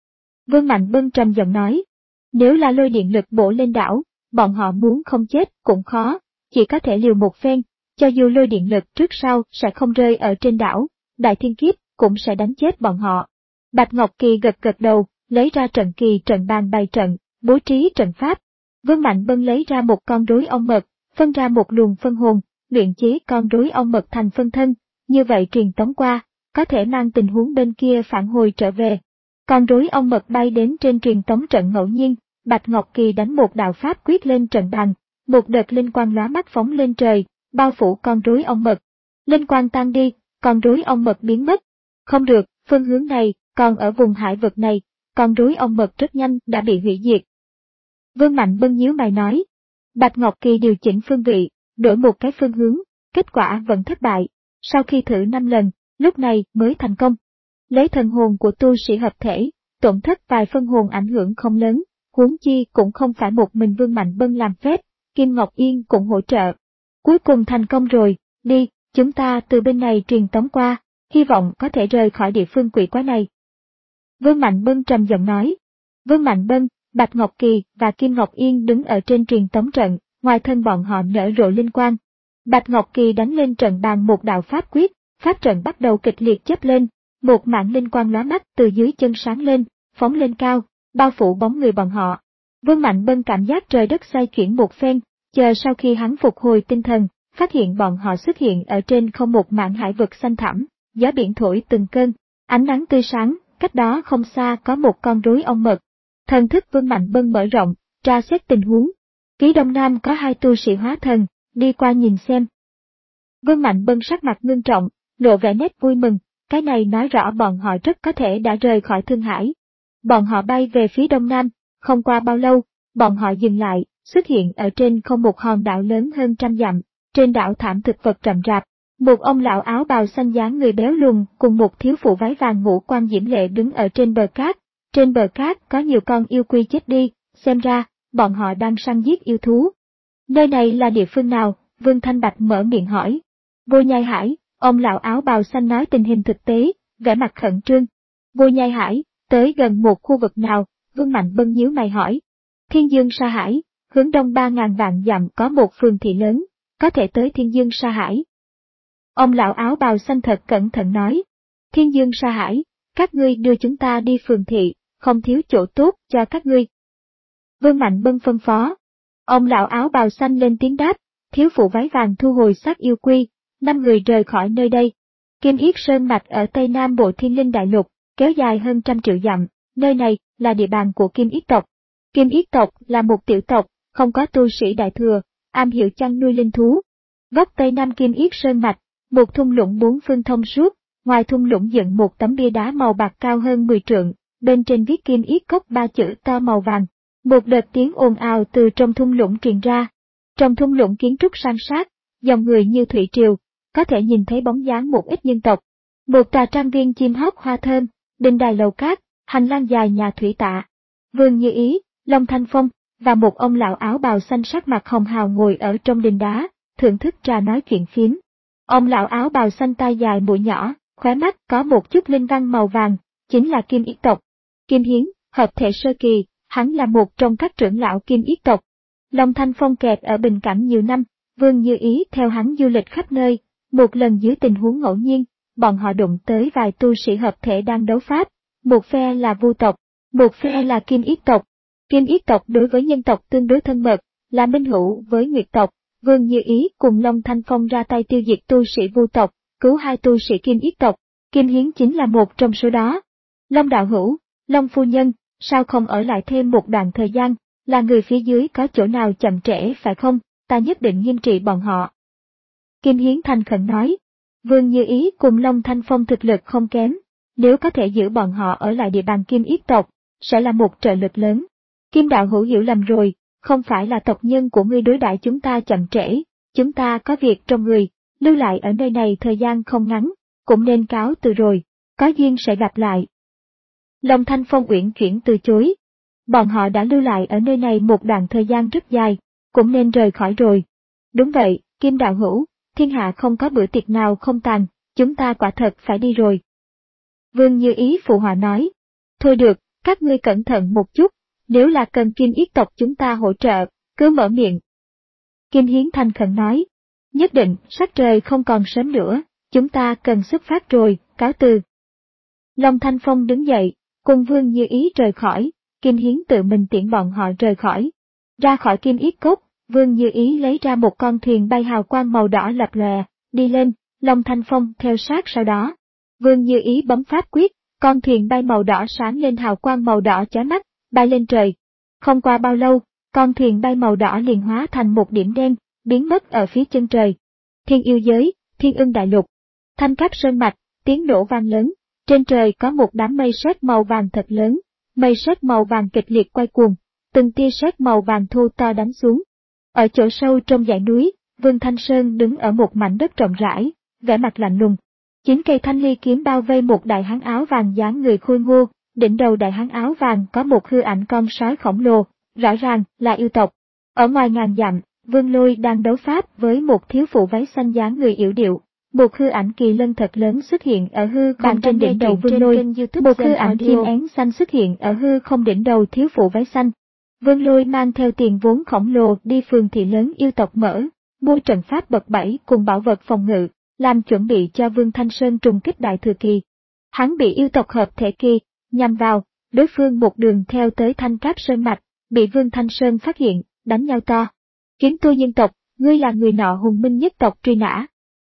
Vương Mạnh Bân trầm giọng nói, nếu là lôi điện lực bổ lên đảo, bọn họ muốn không chết cũng khó, chỉ có thể liều một phen, cho dù lôi điện lực trước sau sẽ không rơi ở trên đảo, đại thiên kiếp cũng sẽ đánh chết bọn họ. Bạch Ngọc Kỳ gật gật đầu, lấy ra trận kỳ trận bàn bày trận, bố trí trận pháp. Vương Mạnh Bân lấy ra một con rối ong mật, phân ra một luồng phân hồn, luyện chế con rối ong mật thành phân thân, như vậy truyền tống qua, có thể mang tình huống bên kia phản hồi trở về. Con rối ong mật bay đến trên truyền tống trận ngẫu nhiên, Bạch Ngọc Kỳ đánh một đạo pháp quyết lên trận bàn, một đợt linh quang lóa mắt phóng lên trời, bao phủ con rối ong mật. Linh quang tan đi, con rối ong mật biến mất. Không được, phương hướng này, còn ở vùng hải vực này, con rối ong mật rất nhanh đã bị hủy diệt. Vương Mạnh Bân nhíu mày nói. Bạch Ngọc Kỳ điều chỉnh phương vị, đổi một cái phương hướng, kết quả vẫn thất bại. Sau khi thử năm lần, lúc này mới thành công. Lấy thần hồn của tu sĩ hợp thể, tổn thất vài phân hồn ảnh hưởng không lớn, huống chi cũng không phải một mình Vương Mạnh Bân làm phép, Kim Ngọc Yên cũng hỗ trợ. Cuối cùng thành công rồi, đi, chúng ta từ bên này truyền tống qua, hy vọng có thể rời khỏi địa phương quỷ quái này. Vương Mạnh Bân trầm giọng nói. Vương Mạnh Bân, Bạch Ngọc Kỳ và Kim Ngọc Yên đứng ở trên truyền tống trận, ngoài thân bọn họ nở rộ linh quang. Bạch Ngọc Kỳ đánh lên trận bàn một đạo pháp quyết, pháp trận bắt đầu kịch liệt chớp lên, một mảng linh quang lóa mắt từ dưới chân sáng lên, phóng lên cao, bao phủ bóng người bọn họ. Vương Mạnh Bân cảm giác trời đất xoay chuyển một phen, chờ sau khi hắn phục hồi tinh thần, phát hiện bọn họ xuất hiện ở trên không một mảng hải vực xanh thẳm, gió biển thổi từng cơn, ánh nắng tươi sáng, cách đó không xa có một con rối ong mật. Thần thức Vương Mạnh Bân mở rộng, tra xét tình huống. Phía đông nam có hai tu sĩ hóa thần, đi qua nhìn xem. Vương Mạnh Bân sắc mặt ngưng trọng, lộ vẻ nét vui mừng, cái này nói rõ bọn họ rất có thể đã rời khỏi Thương Hải. Bọn họ bay về phía đông nam, không qua bao lâu, bọn họ dừng lại, xuất hiện ở trên không một hòn đảo lớn hơn trăm dặm, trên đảo thảm thực vật rậm rạp. Một ông lão áo bào xanh dáng người béo lùn cùng một thiếu phụ váy vàng ngũ quan diễm lệ đứng ở trên bờ cát. Trên bờ cát có nhiều con yêu quy chết đi, xem ra, bọn họ đang săn giết yêu thú. Nơi này là địa phương nào? Vương Thanh Bạch mở miệng hỏi. Vô Nhai Hải, ông lão áo bào xanh nói tình hình thực tế, vẻ mặt khẩn trương. Vô Nhai Hải, tới gần một khu vực nào? Vương Mạnh Bân nhíu mày hỏi. Thiên Dương Sa Hải, hướng đông ba ngàn vạn dặm có một phường thị lớn, có thể tới Thiên Dương Sa Hải. Ông lão áo bào xanh thật cẩn thận nói. Thiên Dương Sa Hải, các ngươi đưa chúng ta đi phường thị, không thiếu chỗ tốt cho các ngươi. Vương Mạnh Bân phân phó. Ông lão áo bào xanh lên tiếng đáp, thiếu phụ váy vàng thu hồi xác yêu quy, năm người rời khỏi nơi đây. Kim Yết Sơn Mạch ở Tây Nam Bộ Thiên Linh Đại Lục, kéo dài hơn trăm triệu dặm, nơi này là địa bàn của Kim Yết tộc. Kim Yết tộc là một tiểu tộc, không có tu sĩ đại thừa, am hiểu chăn nuôi linh thú. Góc Tây Nam Kim Yết Sơn Mạch, một thung lũng bốn phương thông suốt, ngoài thung lũng dựng một tấm bia đá màu bạc cao hơn mười trượng, bên trên viết Kim Yết Cốc ba chữ to màu vàng. Một đợt tiếng ồn ào từ trong thung lũng truyền ra. Trong thung lũng kiến trúc san sát, dòng người như thủy triều, có thể nhìn thấy bóng dáng một ít nhân tộc. Một tòa trang viên chim hót hoa thơm, đình đài lầu cát, hành lang dài nhà thủy tạ. Vương Như Ý, Long Thanh Phong và một ông lão áo bào xanh sắc mặt hồng hào ngồi ở trong đình đá, thưởng thức trà nói chuyện phiếm. Ông lão áo bào xanh tai dài mũi nhỏ, khóe mắt có một chút linh văn màu vàng, chính là Kim Yết tộc. Kim Hiến, hợp thể sơ kỳ, hắn là một trong các trưởng lão Kim Yết tộc. Long Thanh Phong kẹt ở Bình Cảnh nhiều năm, Vương Như Ý theo hắn du lịch khắp nơi, một lần dưới tình huống ngẫu nhiên, bọn họ đụng tới vài tu sĩ hợp thể đang đấu pháp, một phe là Vu tộc, một phe là Kim Yết tộc. Kim Yết tộc đối với nhân tộc tương đối thân mật, là minh hữu với Nguyệt tộc. Vương Như Ý cùng Long Thanh Phong ra tay tiêu diệt tu sĩ Vu tộc, cứu hai tu sĩ Kim Yết tộc. Kim Hiến chính là một trong số đó. Long đạo hữu, Long phu nhân, sao không ở lại thêm một đoạn thời gian, là người phía dưới có chỗ nào chậm trễ phải không, ta nhất định nghiêm trị bọn họ. Kim Hiến thành khẩn nói. Vương Như Ý cùng Long Thanh Phong thực lực không kém, nếu có thể giữ bọn họ ở lại địa bàn Kim Yết tộc, sẽ là một trợ lực lớn. Kim đạo hữu hiểu lầm rồi, không phải là tộc nhân của ngươi đối đãi chúng ta chậm trễ, chúng ta có việc trong người, lưu lại ở nơi này thời gian không ngắn, cũng nên cáo từ rồi, có duyên sẽ gặp lại. Long Thanh Phong uyển chuyển từ chối. Bọn họ đã lưu lại ở nơi này một đoạn thời gian rất dài, cũng nên rời khỏi rồi. Đúng vậy, Kim đạo hữu, thiên hạ không có bữa tiệc nào không tàn, chúng ta quả thật phải đi rồi. Vương Như Ý phụ họa nói. Thôi được, các ngươi cẩn thận một chút, nếu là cần Kim Yết tộc chúng ta hỗ trợ, cứ mở miệng. Kim Hiến thành khẩn nói. Nhất định, sắc trời không còn sớm nữa, chúng ta cần xuất phát rồi, cáo từ. Long Thanh Phong đứng dậy, cùng Vương Như Ý rời khỏi, Kim Hiến tự mình tiễn bọn họ rời khỏi. Ra khỏi Kim Yết Cốc, Vương Như Ý lấy ra một con thuyền bay hào quang màu đỏ lập lòe, đi lên, Long Thanh Phong theo sát sau đó. Vương Như Ý bấm pháp quyết, con thuyền bay màu đỏ sáng lên hào quang màu đỏ chói mắt, bay lên trời. Không qua bao lâu, con thuyền bay màu đỏ liền hóa thành một điểm đen, biến mất ở phía chân trời. Thiên yêu giới, Thiên Ưng Đại Lục, Thanh Cáp Sơn Mạch, tiếng nổ vang lớn, trên trời có một đám mây sét màu vàng thật lớn, mây sét màu vàng kịch liệt quay cuồng, từng tia sét màu vàng thô to đánh xuống. Ở chỗ sâu trong dãy núi, Vương Thanh Sơn đứng ở một mảnh đất rộng rãi, vẻ mặt lạnh lùng. Chín cây thanh ly kiếm bao vây một đại hán áo vàng dáng người khôi ngô, đỉnh đầu đại hán áo vàng có một hư ảnh con sói khổng lồ, rõ ràng là yêu tộc. Ở ngoài ngàn dặm, Vương Lôi đang đấu pháp với một thiếu phụ váy xanh dáng người yểu điệu, một hư ảnh kỳ lân thật lớn xuất hiện ở hư không trên đỉnh đầu Vương Lôi, một hư ảnh chim én xanh xuất hiện ở hư không đỉnh đầu thiếu phụ váy xanh. Vương Lôi mang theo tiền vốn khổng lồ đi phường thị lớn yêu tộc mở, mua trận pháp bậc bảy cùng bảo vật phòng ngự, làm chuẩn bị cho Vương Thanh Sơn trùng kích đại thừa kỳ. Hắn bị yêu tộc hợp thể kỳ nhằm vào, đối phương một đường theo tới Thanh Cáp Sơn mạch, bị Vương Thanh Sơn phát hiện, đánh nhau to. Kiếm tôi nhân tộc, ngươi là người nọ hùng minh nhất tộc truy nã.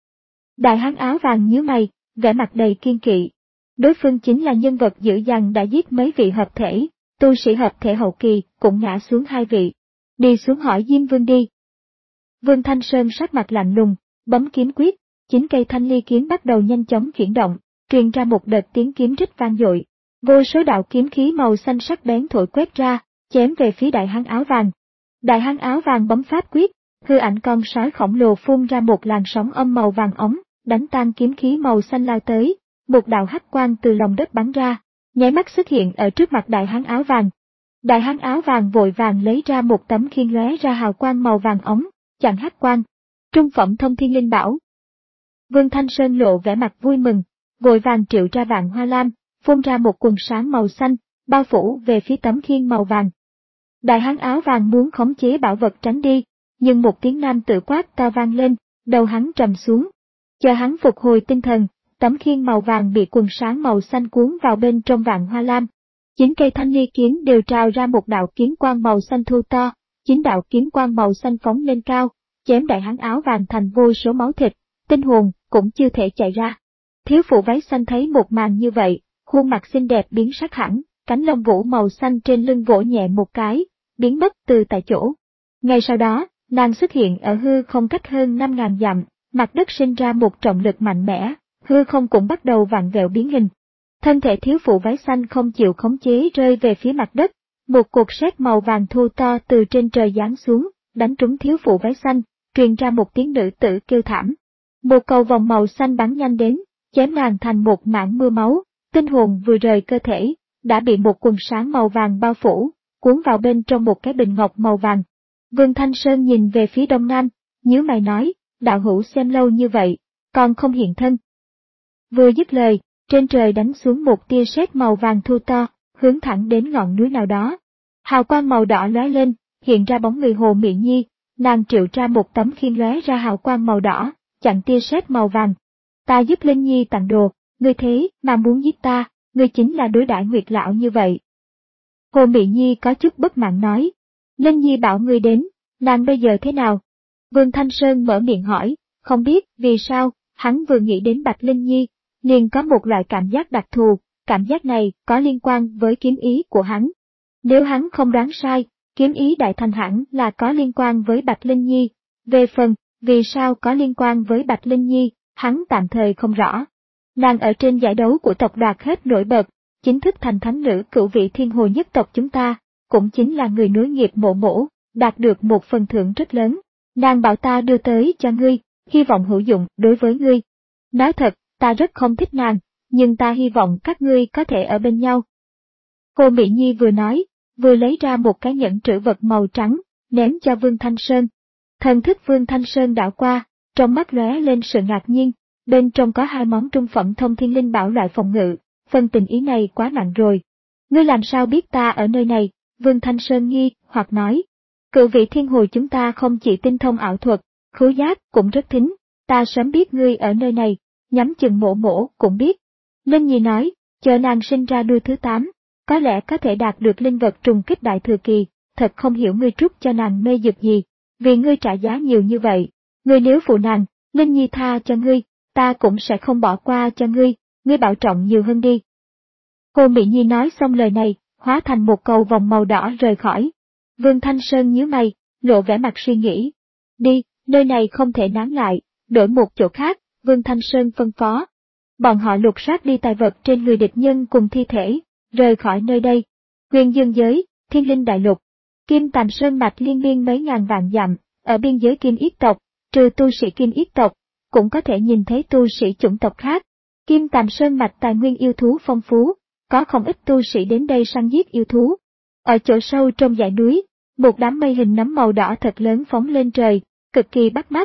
Đại hán áo vàng nhíu mày, vẻ mặt đầy kiên kỵ. Đối phương chính là nhân vật dữ dằn đã giết mấy vị hợp thể, tu sĩ hợp thể hậu kỳ cũng ngã xuống hai vị. Đi xuống hỏi Diêm Vương đi. Vương Thanh Sơn sắc mặt lạnh lùng, bấm kiếm quyết, chín cây thanh ly kiếm bắt đầu nhanh chóng chuyển động, truyền ra một đợt tiếng kiếm rít vang dội. Vô số đạo kiếm khí màu xanh sắc bén thổi quét ra, chém về phía đại hán áo vàng. Đại hán áo vàng bấm pháp quyết, hư ảnh con sói khổng lồ phun ra một làn sóng âm màu vàng ống, đánh tan kiếm khí màu xanh lao tới, một đạo hắc quang từ lòng đất bắn ra, nháy mắt xuất hiện ở trước mặt đại hán áo vàng. Đại hán áo vàng vội vàng lấy ra một tấm khiên lóe ra hào quang màu vàng ống, chặn hắc quang. Trung phẩm thông thiên linh bảo. Vương Thanh Sơn lộ vẻ mặt vui mừng, vội vàng triệu ra vạn hoa lam, phun ra một quần sáng màu xanh, bao phủ về phía tấm khiên màu vàng. Đại hán áo vàng muốn khống chế bảo vật tránh đi, nhưng một tiếng nam tự quát to vang lên, đầu hắn trầm xuống. Chờ hắn phục hồi tinh thần, tấm khiên màu vàng bị quần sáng màu xanh cuốn vào bên trong vạn hoa lam. Chín cây thanh ly kiếm đều trào ra một đạo kiếm quang màu xanh thu to, chín đạo kiếm quang màu xanh phóng lên cao, chém đại hán áo vàng thành vô số máu thịt, tinh hồn cũng chưa thể chạy ra. Thiếu phụ váy xanh thấy một màn như vậy, khuôn mặt xinh đẹp biến sắc hẳn, cánh lông vũ màu xanh trên lưng vỗ nhẹ một cái, biến mất từ tại chỗ. Ngay sau đó, nàng xuất hiện ở hư không cách hơn năm ngàn dặm, mặt đất sinh ra một trọng lực mạnh mẽ, hư không cũng bắt đầu vặn vẹo biến hình. Thân thể thiếu phụ váy xanh không chịu khống chế rơi về phía mặt đất, một cột sét màu vàng thu to từ trên trời giáng xuống, đánh trúng thiếu phụ váy xanh, truyền ra một tiếng nữ tử kêu thảm. Một cầu vòng màu xanh bắn nhanh đến, chém nàng thành một mảng mưa máu, tinh hồn vừa rời cơ thể, đã bị một quần sáng màu vàng bao phủ, cuốn vào bên trong một cái bình ngọc màu vàng. Vương Thanh Sơn nhìn về phía đông nam, nhíu mày nói, đạo hữu xem lâu như vậy, còn không hiện thân. Vừa dứt lời, trên trời đánh xuống một tia sét màu vàng thu to, hướng thẳng đến ngọn núi nào đó. Hào quang màu đỏ lóe lên, hiện ra bóng người Hồ Mị Nhi, nàng triệu ra một tấm khiên lóe ra hào quang màu đỏ, chặn tia sét màu vàng. Ta giúp Linh Nhi tặng đồ, ngươi thế mà muốn giết ta, ngươi chính là đối đãi Nguyệt lão như vậy. Hồ Mị Nhi có chút bất mãn nói, Linh Nhi bảo ngươi đến, nàng bây giờ thế nào? Vương Thanh Sơn mở miệng hỏi, không biết vì sao, hắn vừa nghĩ đến Bạch Linh Nhi, liền có một loại cảm giác đặc thù, cảm giác này có liên quan với kiếm ý của hắn. Nếu hắn không đoán sai, kiếm ý đại thành hẳn là có liên quan với Bạch Linh Nhi. Về phần, vì sao có liên quan với Bạch Linh Nhi, hắn tạm thời không rõ. Nàng ở trên giải đấu của tộc đoạt hết nổi bật, chính thức thành thánh nữ cửu vị thiên hồ nhất tộc chúng ta, cũng chính là người nối nghiệp Mộ Mỗ, đạt được một phần thưởng rất lớn. Nàng bảo ta đưa tới cho ngươi, hy vọng hữu dụng đối với ngươi. Nói thật, ta rất không thích nàng, nhưng ta hy vọng các ngươi có thể ở bên nhau. Hồ Mị Nhi vừa nói, vừa lấy ra một cái nhẫn trữ vật màu trắng, ném cho Vương Thanh Sơn. Thần thức Vương Thanh Sơn đảo qua, trong mắt lóe lên sự ngạc nhiên, bên trong có hai món trung phẩm thông thiên linh bảo loại phòng ngự, phần tình ý này quá nặng rồi. Ngươi làm sao biết ta ở nơi này? Vương Thanh Sơn nghi hoặc nói. Cựu vị thiên hồ chúng ta không chỉ tinh thông ảo thuật, khứu giác cũng rất thính, ta sớm biết ngươi ở nơi này, nhắm chừng Mộ Mỗ cũng biết. Linh Nhi nói, chờ nàng sinh ra đuôi thứ tám, có lẽ có thể đạt được linh vật trùng kích đại thừa kỳ, thật không hiểu ngươi trút cho nàng mê dược gì, vì ngươi trả giá nhiều như vậy, ngươi nếu phụ nàng, Linh Nhi tha cho ngươi, ta cũng sẽ không bỏ qua cho ngươi, ngươi bảo trọng nhiều hơn đi. Hồ Mị Nhi nói xong lời này, hóa thành một cầu vòng màu đỏ rời khỏi. Vương Thanh Sơn nhíu mày, lộ vẻ mặt suy nghĩ. Đi, nơi này không thể nán lại, đổi một chỗ khác, Vương Thanh Sơn phân phó. Bọn họ lục soát đi tài vật trên người địch nhân cùng thi thể, rời khỏi nơi đây. Huyền Dương giới, Thiên Linh Đại Lục, Kim Tàm Sơn mạch liên miên mấy ngàn vạn dặm, ở biên giới Kim Yết tộc, trừ tu sĩ Kim Yết tộc, cũng có thể nhìn thấy tu sĩ chủng tộc khác. Kim Tàm Sơn mạch tài nguyên yêu thú phong phú, có không ít tu sĩ đến đây săn giết yêu thú. Ở chỗ sâu trong dãy núi, một đám mây hình nấm màu đỏ thật lớn phóng lên trời, cực kỳ bắt mắt.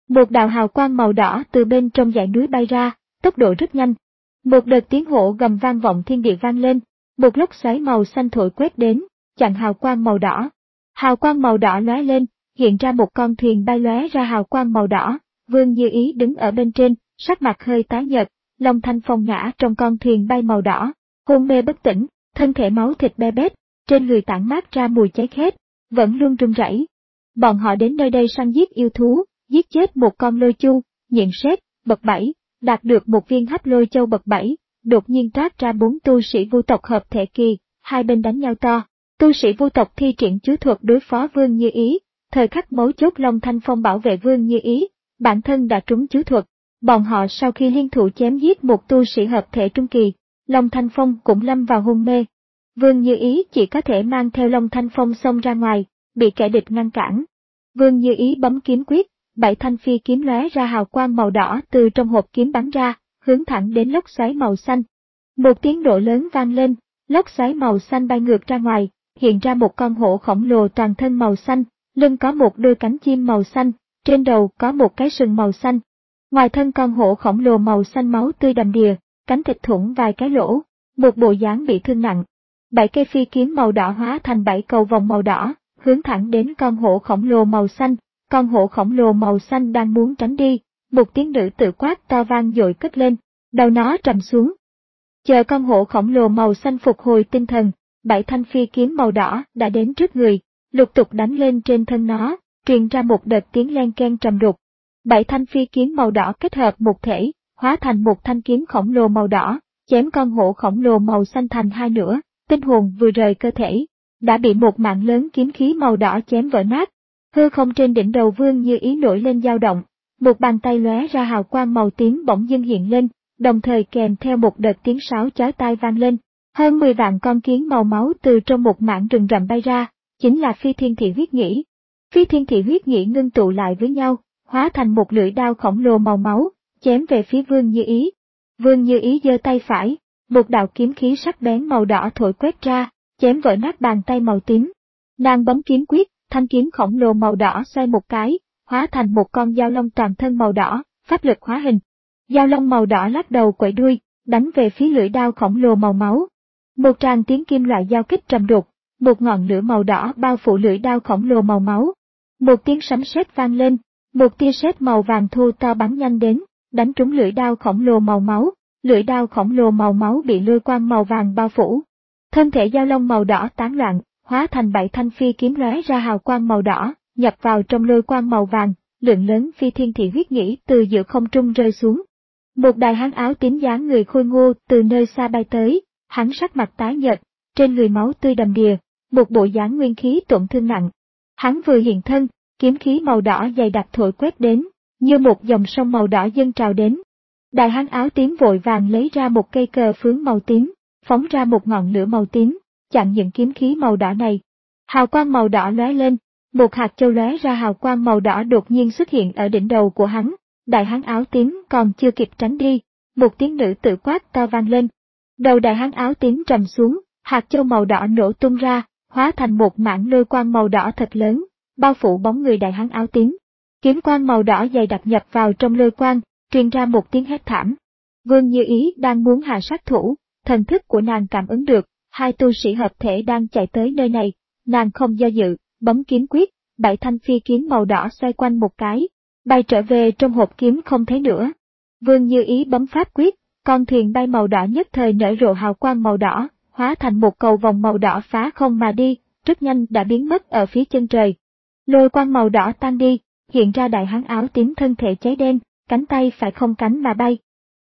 Một đạo hào quang màu đỏ từ bên trong dãy núi bay ra, tốc độ rất nhanh. Một đợt tiếng hổ gầm vang vọng thiên địa vang lên, một lốc xoáy màu xanh thổi quét đến, chặn hào quang màu đỏ. Hào quang màu đỏ lóe lên, hiện ra một con thuyền bay lóe ra hào quang màu đỏ, Vương Như Ý đứng ở bên trên, sắc mặt hơi tái nhợt, Long Thanh Phong ngã trong con thuyền bay màu đỏ, hôn mê bất tỉnh, thân thể máu thịt be bét, trên người tản mát ra mùi cháy khét, vẫn luôn run rẩy. Bọn họ đến nơi đây săn giết yêu thú, giết chết một con lôi chu, nhện sét, bậc bảy, đạt được một viên hấp lôi châu bậc bảy, đột nhiên toát ra bốn tu sĩ vu tộc hợp thể kỳ, hai bên đánh nhau to. Tu sĩ vu tộc thi triển chú thuật đối phó Vương Như Ý, thời khắc mấu chốt Long Thanh Phong bảo vệ Vương Như Ý, bản thân đã trúng chú thuật. Bọn họ sau khi liên thủ chém giết một tu sĩ hợp thể trung kỳ, Long Thanh Phong cũng lâm vào hôn mê. Vương Như Ý chỉ có thể mang theo Long Thanh Phong xông ra ngoài, bị kẻ địch ngăn cản. Vương Như Ý bấm kiếm quyết, bảy thanh phi kiếm lóe ra hào quang màu đỏ từ trong hộp kiếm bắn ra, hướng thẳng đến lốc xoáy màu xanh. Một tiếng nổ lớn vang lên, lốc xoáy màu xanh bay ngược ra ngoài, hiện ra một con hổ khổng lồ toàn thân màu xanh, lưng có một đôi cánh chim màu xanh, trên đầu có một cái sừng màu xanh. Ngoài thân con hổ khổng lồ màu xanh máu tươi đầm đìa, cánh thịt thủng vài cái lỗ, một bộ dáng bị thương nặng. Bảy cây phi kiếm màu đỏ hóa thành bảy cầu vòng màu đỏ, hướng thẳng đến con hổ khổng lồ màu xanh. Con hổ khổng lồ màu xanh đang muốn tránh đi, một tiếng nữ tự quát to vang dội cất lên, đầu nó trầm xuống. Chờ con hổ khổng lồ màu xanh phục hồi tinh thần, bảy thanh phi kiếm màu đỏ đã đến trước người, lục tục đánh lên trên thân nó, truyền ra một đợt tiếng len ken trầm đục. Bảy thanh phi kiếm màu đỏ kết hợp một thể, hóa thành một thanh kiếm khổng lồ màu đỏ, chém con hổ khổng lồ màu xanh thành hai nửa, tinh hồn vừa rời cơ thể, đã bị một mạng lớn kiếm khí màu đỏ chém vỡ nát. Hư không trên đỉnh đầu Vương Như Ý nổi lên dao động, một bàn tay lóe ra hào quang màu tím bỗng dưng hiện lên, đồng thời kèm theo một đợt tiếng sáo chói tai vang lên. Hơn mười vạn con kiến màu máu từ trong một mảng rừng rậm bay ra, chính là phi thiên thị huyết nhĩ. Phi thiên thị huyết nhĩ ngưng tụ lại với nhau, hóa thành một lưỡi đao khổng lồ màu máu, chém về phía Vương Như Ý. Vương Như Ý giơ tay phải, một đạo kiếm khí sắc bén màu đỏ thổi quét ra, chém vỡ nát bàn tay màu tím. Nàng bấm kiếm quyết, thanh kiếm khổng lồ màu đỏ xoay một cái, hóa thành một con dao long toàn thân màu đỏ, pháp lực hóa hình. Dao long màu đỏ lắc đầu quẩy đuôi, đánh về phía lưỡi đao khổng lồ màu máu. Một tràng tiếng kim loại giao kích trầm đục, một ngọn lửa màu đỏ bao phủ lưỡi đao khổng lồ màu máu. Một tiếng sấm sét vang lên, một tia sét màu vàng thô to bắn nhanh đến, đánh trúng lưỡi đao khổng lồ màu máu. Lưỡi đao khổng lồ màu máu bị lôi quang màu vàng bao phủ. Thân thể dao long màu đỏ tán loạn, hóa thành bảy thanh phi kiếm lóe ra hào quang màu đỏ, nhập vào trong lôi quang màu vàng, lượng lớn phi thiên thị huyết nhĩ từ giữa không trung rơi xuống. Một đại hán áo tím dáng người khôi ngô từ nơi xa bay tới, hắn sắc mặt tái nhợt, trên người máu tươi đầm đìa, một bộ dáng nguyên khí tổn thương nặng. Hắn vừa hiện thân, kiếm khí màu đỏ dày đặc thổi quét đến, như một dòng sông màu đỏ dâng trào đến. Đại hán áo tím vội vàng lấy ra một cây cờ phướng màu tím, phóng ra một ngọn lửa màu tím, chặn những kiếm khí màu đỏ này. Hào quang màu đỏ lóe lên, một hạt châu lóe ra hào quang màu đỏ đột nhiên xuất hiện ở đỉnh đầu của hắn. Đại hán áo tím còn chưa kịp tránh đi, một tiếng nữ tự quát to vang lên. Đầu đại hán áo tím trầm xuống, hạt châu màu đỏ nổ tung ra, hóa thành một mảng lôi quang màu đỏ thật lớn, bao phủ bóng người đại hán áo tím. Kiếm quang màu đỏ dày đặc nhập vào trong lôi quang, truyền ra một tiếng hét thảm. Vương Như Ý đang muốn hạ sát thủ, thần thức của nàng cảm ứng được, hai tu sĩ hợp thể đang chạy tới nơi này, nàng không do dự, bấm kiếm quyết, bảy thanh phi kiếm màu đỏ xoay quanh một cái, bay trở về trong hộp kiếm không thấy nữa. Vương Như Ý bấm pháp quyết, con thuyền bay màu đỏ nhất thời nở rộ hào quang màu đỏ, hóa thành một cầu vòng màu đỏ phá không mà đi, rất nhanh đã biến mất ở phía chân trời. Lôi quang màu đỏ tan đi, hiện ra đại hán áo tím thân thể cháy đen, cánh tay phải không cánh mà bay.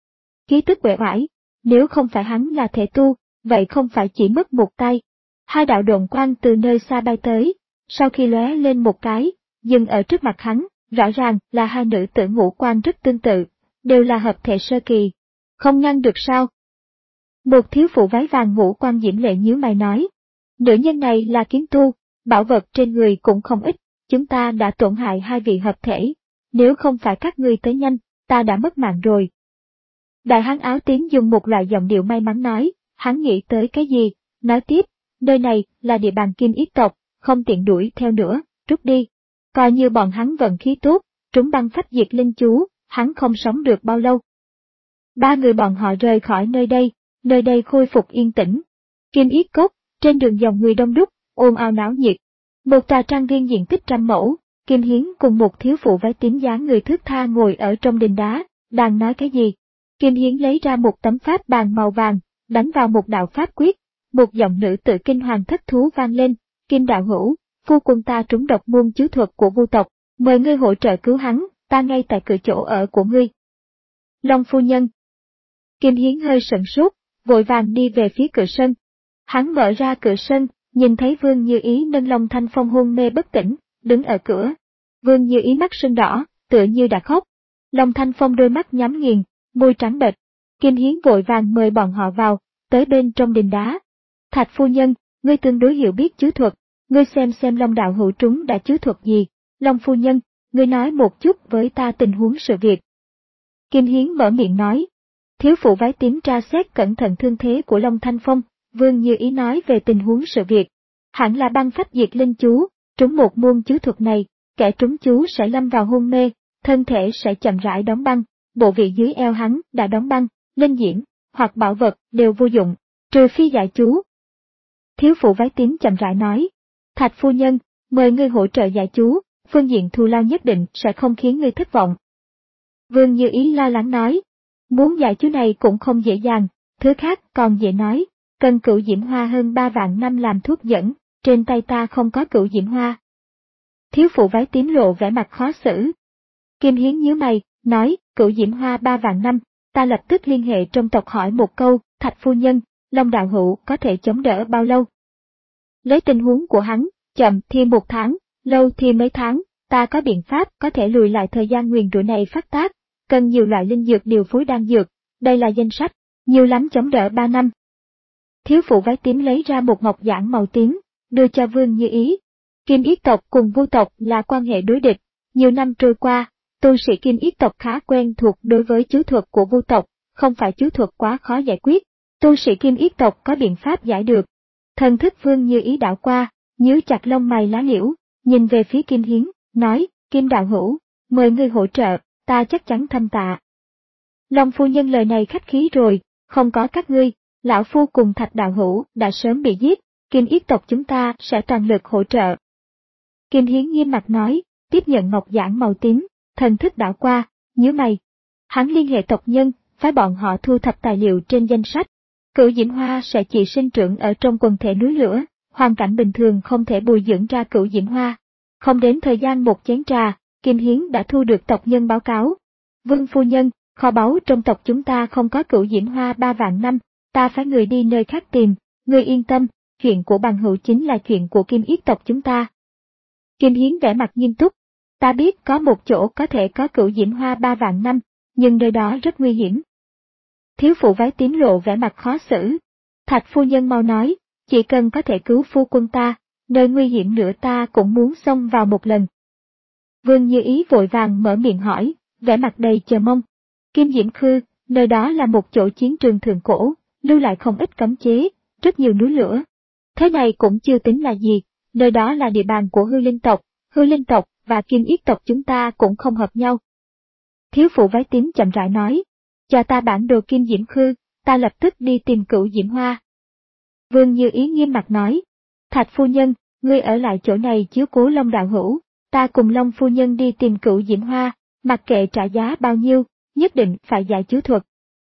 Khí tức uể oải, nếu không phải hắn là thể tu, vậy không phải chỉ mất một tay. Hai đạo độn quang từ nơi xa bay tới, sau khi lóe lên một cái, dừng ở trước mặt hắn, rõ ràng là hai nữ tử ngũ quan rất tương tự, đều là hợp thể sơ kỳ. Không ngăn được sao? Một thiếu phụ váy vàng ngũ quan diễm lệ nhíu mày nói. Nữ nhân này là kiếm tu, bảo vật trên người cũng không ít, chúng ta đã tổn hại hai vị hợp thể. Nếu không phải các ngươi tới nhanh, ta đã mất mạng rồi. Đại hán áo tím dùng một loại giọng điệu may mắn nói, hắn nghĩ tới cái gì, nói tiếp, nơi này là địa bàn Kim Yết tộc, không tiện đuổi theo nữa, rút đi. Coi như bọn hắn vận khí tốt, trúng băng phách diệt linh chú, hắn không sống được bao lâu. Ba người bọn họ rời khỏi nơi đây, nơi đây khôi phục yên tĩnh. Kim Yết Cốc, trên đường dòng người đông đúc, ồn ào náo nhiệt. Một tòa trang viên diện tích trăm mẫu, Kim Hiến cùng một thiếu phụ váy tím dáng người thướt tha ngồi ở trong đình đá, đang nói cái gì. Kim Hiến lấy ra một tấm pháp bàn màu vàng, đánh vào một đạo pháp quyết, một giọng nữ tự kinh hoàng thất thú vang lên, Kim đạo hữu, phu quân ta trúng độc môn chiếu thuật của vu tộc, mời ngươi hỗ trợ cứu hắn, ta ngay tại cửa chỗ ở của ngươi. Long phu nhân. Kim Hiến hơi sửng sốt, vội vàng đi về phía cửa sân. Hắn mở ra cửa sân, nhìn thấy Vương Như Ý nâng Long Thanh Phong hôn mê bất tỉnh, đứng ở cửa. Vương Như Ý mắt sưng đỏ, tựa như đã khóc. Long Thanh Phong đôi mắt nhắm nghiền, môi trắng bệch. Kim Hiến vội vàng mời bọn họ vào, tới bên trong đình đá. Thạch phu nhân, ngươi tương đối hiểu biết chiếu thuật, ngươi xem xem Long đạo hữu trúng đã chiếu thuật gì. Long phu nhân, ngươi nói một chút với ta tình huống sự việc. Kim Hiến mở miệng nói. Thiếu phụ váy tím tra xét cẩn thận thương thế của Long Thanh Phong, Vương Như Ý nói về tình huống sự việc. Hẳn là băng phách diệt linh chú, trúng một môn chiếu thuật này, kẻ trúng chú sẽ lâm vào hôn mê, thân thể sẽ chậm rãi đóng băng, bộ vị dưới eo hắn đã đóng băng, linh diễm hoặc bảo vật đều vô dụng, trừ phi giải chú. Thiếu phụ váy tím chậm rãi nói, Thạch phu nhân, mời ngươi hỗ trợ giải chú, phương diện thù lao nhất định sẽ không khiến ngươi thất vọng. Vương Như Ý lo lắng nói, muốn giải chú này cũng không dễ dàng, thứ khác còn dễ nói, cần cửu diễm hoa hơn ba vạn năm làm thuốc dẫn, trên tay ta không có cửu diễm hoa. Thiếu phụ váy tím lộ vẻ mặt khó xử. Kim Hiến nhíu mày, nói, cửu diễm hoa ba vạn năm, ta lập tức liên hệ trong tộc hỏi một câu, Thạch phu nhân, Long đạo hữu có thể chống đỡ bao lâu? Lấy tình huống của hắn, chậm thì một tháng, lâu thì mấy tháng, ta có biện pháp có thể lùi lại thời gian nguyền rủa này phát tác, cần nhiều loại linh dược điều phối đan dược, đây là danh sách, nhiều lắm chống đỡ ba năm. Thiếu phụ váy tím lấy ra một ngọc giản màu tím, đưa cho Vương Như Ý. Kim Yết tộc cùng Vu tộc là quan hệ đối địch, nhiều năm trôi qua, tu sĩ Kim Yết tộc khá quen thuộc đối với chiếu thuật của Vu tộc, không phải chiếu thuật quá khó giải quyết, tu sĩ Kim Yết tộc có biện pháp giải được. Thần thức Vương Như Ý đảo qua, nhíu chặt lông mày lá liễu, nhìn về phía Kim Hiến, nói, Kim đạo hữu, mời ngươi hỗ trợ, ta chắc chắn thâm tạ. Long phu nhân lời này khách khí rồi, không có các ngươi, lão phu cùng Thạch đạo hữu đã sớm bị giết, Kim Yết tộc chúng ta sẽ toàn lực hỗ trợ. Kim Hiến nghiêm mặt nói, tiếp nhận ngọc giản màu tím, thần thức đảo qua, nhíu mày. Hắn liên hệ tộc nhân, phái bọn họ thu thập tài liệu trên danh sách. Cửu diễm hoa sẽ chỉ sinh trưởng ở trong quần thể núi lửa, hoàn cảnh bình thường không thể bồi dưỡng ra cửu diễm hoa. Không đến thời gian một chén trà, Kim Hiến đã thu được tộc nhân báo cáo. Vương phu nhân, kho báu trong tộc chúng ta không có cửu diễm hoa ba vạn năm, ta phải người đi nơi khác tìm, ngươi yên tâm, chuyện của bằng hữu chính là chuyện của Kim Yết tộc chúng ta. Kim Hiến vẻ mặt nghiêm túc, ta biết có một chỗ có thể có cửu diễm hoa ba vạn năm, nhưng nơi đó rất nguy hiểm. Thiếu phụ váy tím lộ vẻ mặt khó xử. Thạch phu nhân mau nói, chỉ cần có thể cứu phu quân ta, nơi nguy hiểm nữa ta cũng muốn xông vào một lần. Vương Như Ý vội vàng mở miệng hỏi, vẻ mặt đầy chờ mong. Kim Diễm Khư, nơi đó là một chỗ chiến trường thượng cổ, lưu lại không ít cấm chế, rất nhiều núi lửa. Thế này cũng chưa tính là gì, nơi đó là địa bàn của hư linh tộc, hư linh tộc và Kim Yết tộc chúng ta cũng không hợp nhau. Thiếu phụ váy tím chậm rãi nói, cho ta bản đồ Kim Diễm Khư, ta lập tức đi tìm cửu diễm hoa. Vương Như Ý nghiêm mặt nói, Thạch phu nhân, ngươi ở lại chỗ này chiếu cố Long đạo hữu, ta cùng Long phu nhân đi tìm cửu diễm hoa, mặc kệ trả giá bao nhiêu, nhất định phải giải chiếu thuật.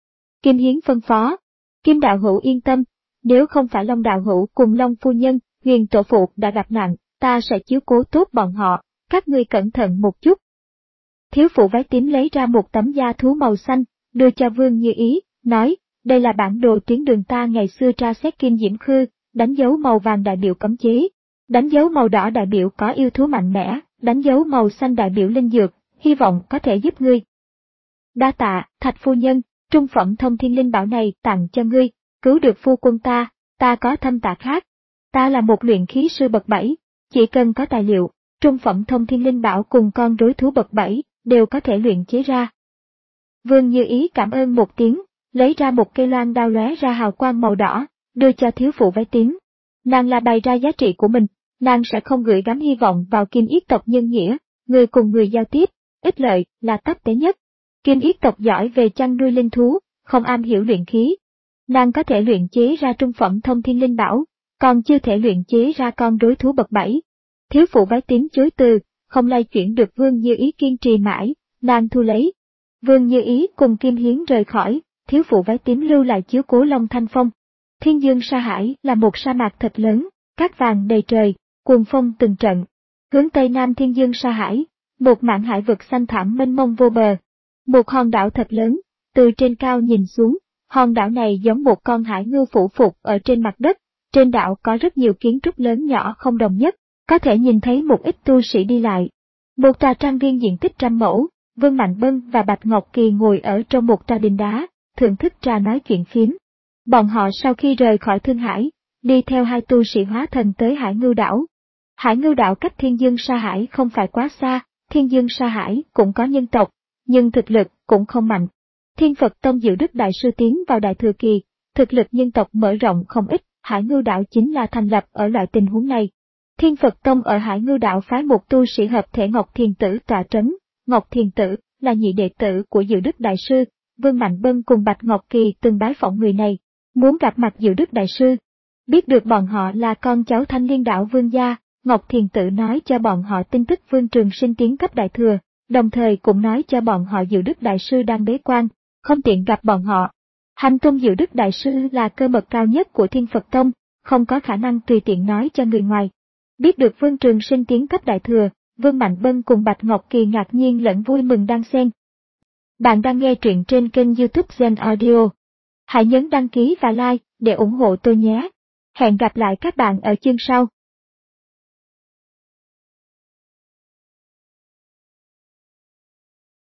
Kim Hiến phân phó, Kim đạo hữu yên tâm, nếu không phải Long đạo hữu cùng Long phu nhân, Huyền tổ phụ đã gặp nạn, ta sẽ chiếu cố tốt bọn họ, các ngươi cẩn thận một chút. Thiếu phụ váy tím lấy ra một tấm da thú màu xanh, đưa cho Vương Như Ý, nói, đây là bản đồ tuyến đường ta ngày xưa tra xét Kim Diễm Khư, đánh dấu màu vàng đại biểu cấm chế, đánh dấu màu đỏ đại biểu có yêu thú mạnh mẽ, đánh dấu màu xanh đại biểu linh dược, hy vọng có thể giúp ngươi. Đa tạ, Thạch phu nhân, trung phẩm thông thiên linh bảo này tặng cho ngươi, cứu được phu quân ta, ta có thâm tạ khác. Ta là một luyện khí sư bậc bảy, chỉ cần có tài liệu, trung phẩm thông thiên linh bảo cùng con rối thú bậc bảy, đều có thể luyện chế ra. Vương Như Ý cảm ơn một tiếng, lấy ra một cây loan đao lóe ra hào quang màu đỏ, đưa cho thiếu phụ váy tím. Nàng là bày ra giá trị của mình, nàng sẽ không gửi gắm hy vọng vào Kim Yết tộc nhân nghĩa, người cùng người giao tiếp, ích lợi là cấp tế nhất. Kim Yết tộc giỏi về chăn nuôi linh thú, không am hiểu luyện khí. Nàng có thể luyện chế ra trung phẩm thông thiên linh bảo, còn chưa thể luyện chế ra con đối thú bậc bảy. Thiếu phụ váy tím chối từ, không lay chuyển được Vương Như Ý kiên trì mãi, nàng thu lấy. Vương Như Ý cùng Kim Hiến rời khỏi, thiếu phụ váy tím lưu lại chiếu cố Long Thanh Phong. Thiên Dương Sa Hải là một sa mạc thật lớn, cát vàng đầy trời, cuồng phong từng trận. Hướng tây nam Thiên Dương Sa Hải, một mảng hải vực xanh thẳm mênh mông vô bờ. Một hòn đảo thật lớn, từ trên cao nhìn xuống, hòn đảo này giống một con hải ngư phủ phục ở trên mặt đất. Trên đảo có rất nhiều kiến trúc lớn nhỏ không đồng nhất, có thể nhìn thấy một ít tu sĩ đi lại. Một tòa trang viên diện tích trăm mẫu, Vương Mạnh Bân và Bạch Ngọc Kỳ ngồi ở trong một tòa đình đá, thưởng thức trà nói chuyện phiếm. Bọn họ sau khi rời khỏi Thương Hải, đi theo hai tu sĩ hóa thần tới Hải Ngưu đảo. Hải Ngưu đảo cách Thiên Dương Sa Hải không phải quá xa, Thiên Dương Sa Hải cũng có nhân tộc, nhưng thực lực cũng không mạnh. Thiên Phật Tông Diệu Đức Đại Sư tiến vào Đại Thừa Kỳ, thực lực nhân tộc mở rộng không ít, Hải Ngưu đảo chính là thành lập ở loại tình huống này. Thiên Phật Tông ở Hải Ngưu đảo phái một tu sĩ hợp thể Ngọc Thiền Tử tọa trấn. Ngọc Thiền Tử là nhị đệ tử của Diệu Đức Đại Sư, Vương Mạnh Bân cùng Bạch Ngọc Kỳ từng bái phỏng người này, muốn gặp mặt Diệu Đức Đại Sư. Biết được bọn họ là con cháu Thanh Liên đảo Vương gia, Ngọc Thiền Tử nói cho bọn họ tin tức Vương Trường Sinh tiến cấp Đại Thừa, đồng thời cũng nói cho bọn họ Diệu Đức Đại Sư đang bế quan, không tiện gặp bọn họ. Hành tung Diệu Đức Đại Sư là cơ mật cao nhất của Thiên Phật Tông, không có khả năng tùy tiện nói cho người ngoài. Biết được Vương Trường Sinh tiến cấp Đại Thừa, Vương Mạnh Bân cùng Bạch Ngọc Kỳ ngạc nhiên lẫn vui mừng đan xen. Bạn đang nghe truyện trên kênh YouTube Gen Audio. Hãy nhấn đăng ký và like để ủng hộ tôi nhé. Hẹn gặp lại các bạn ở chương sau.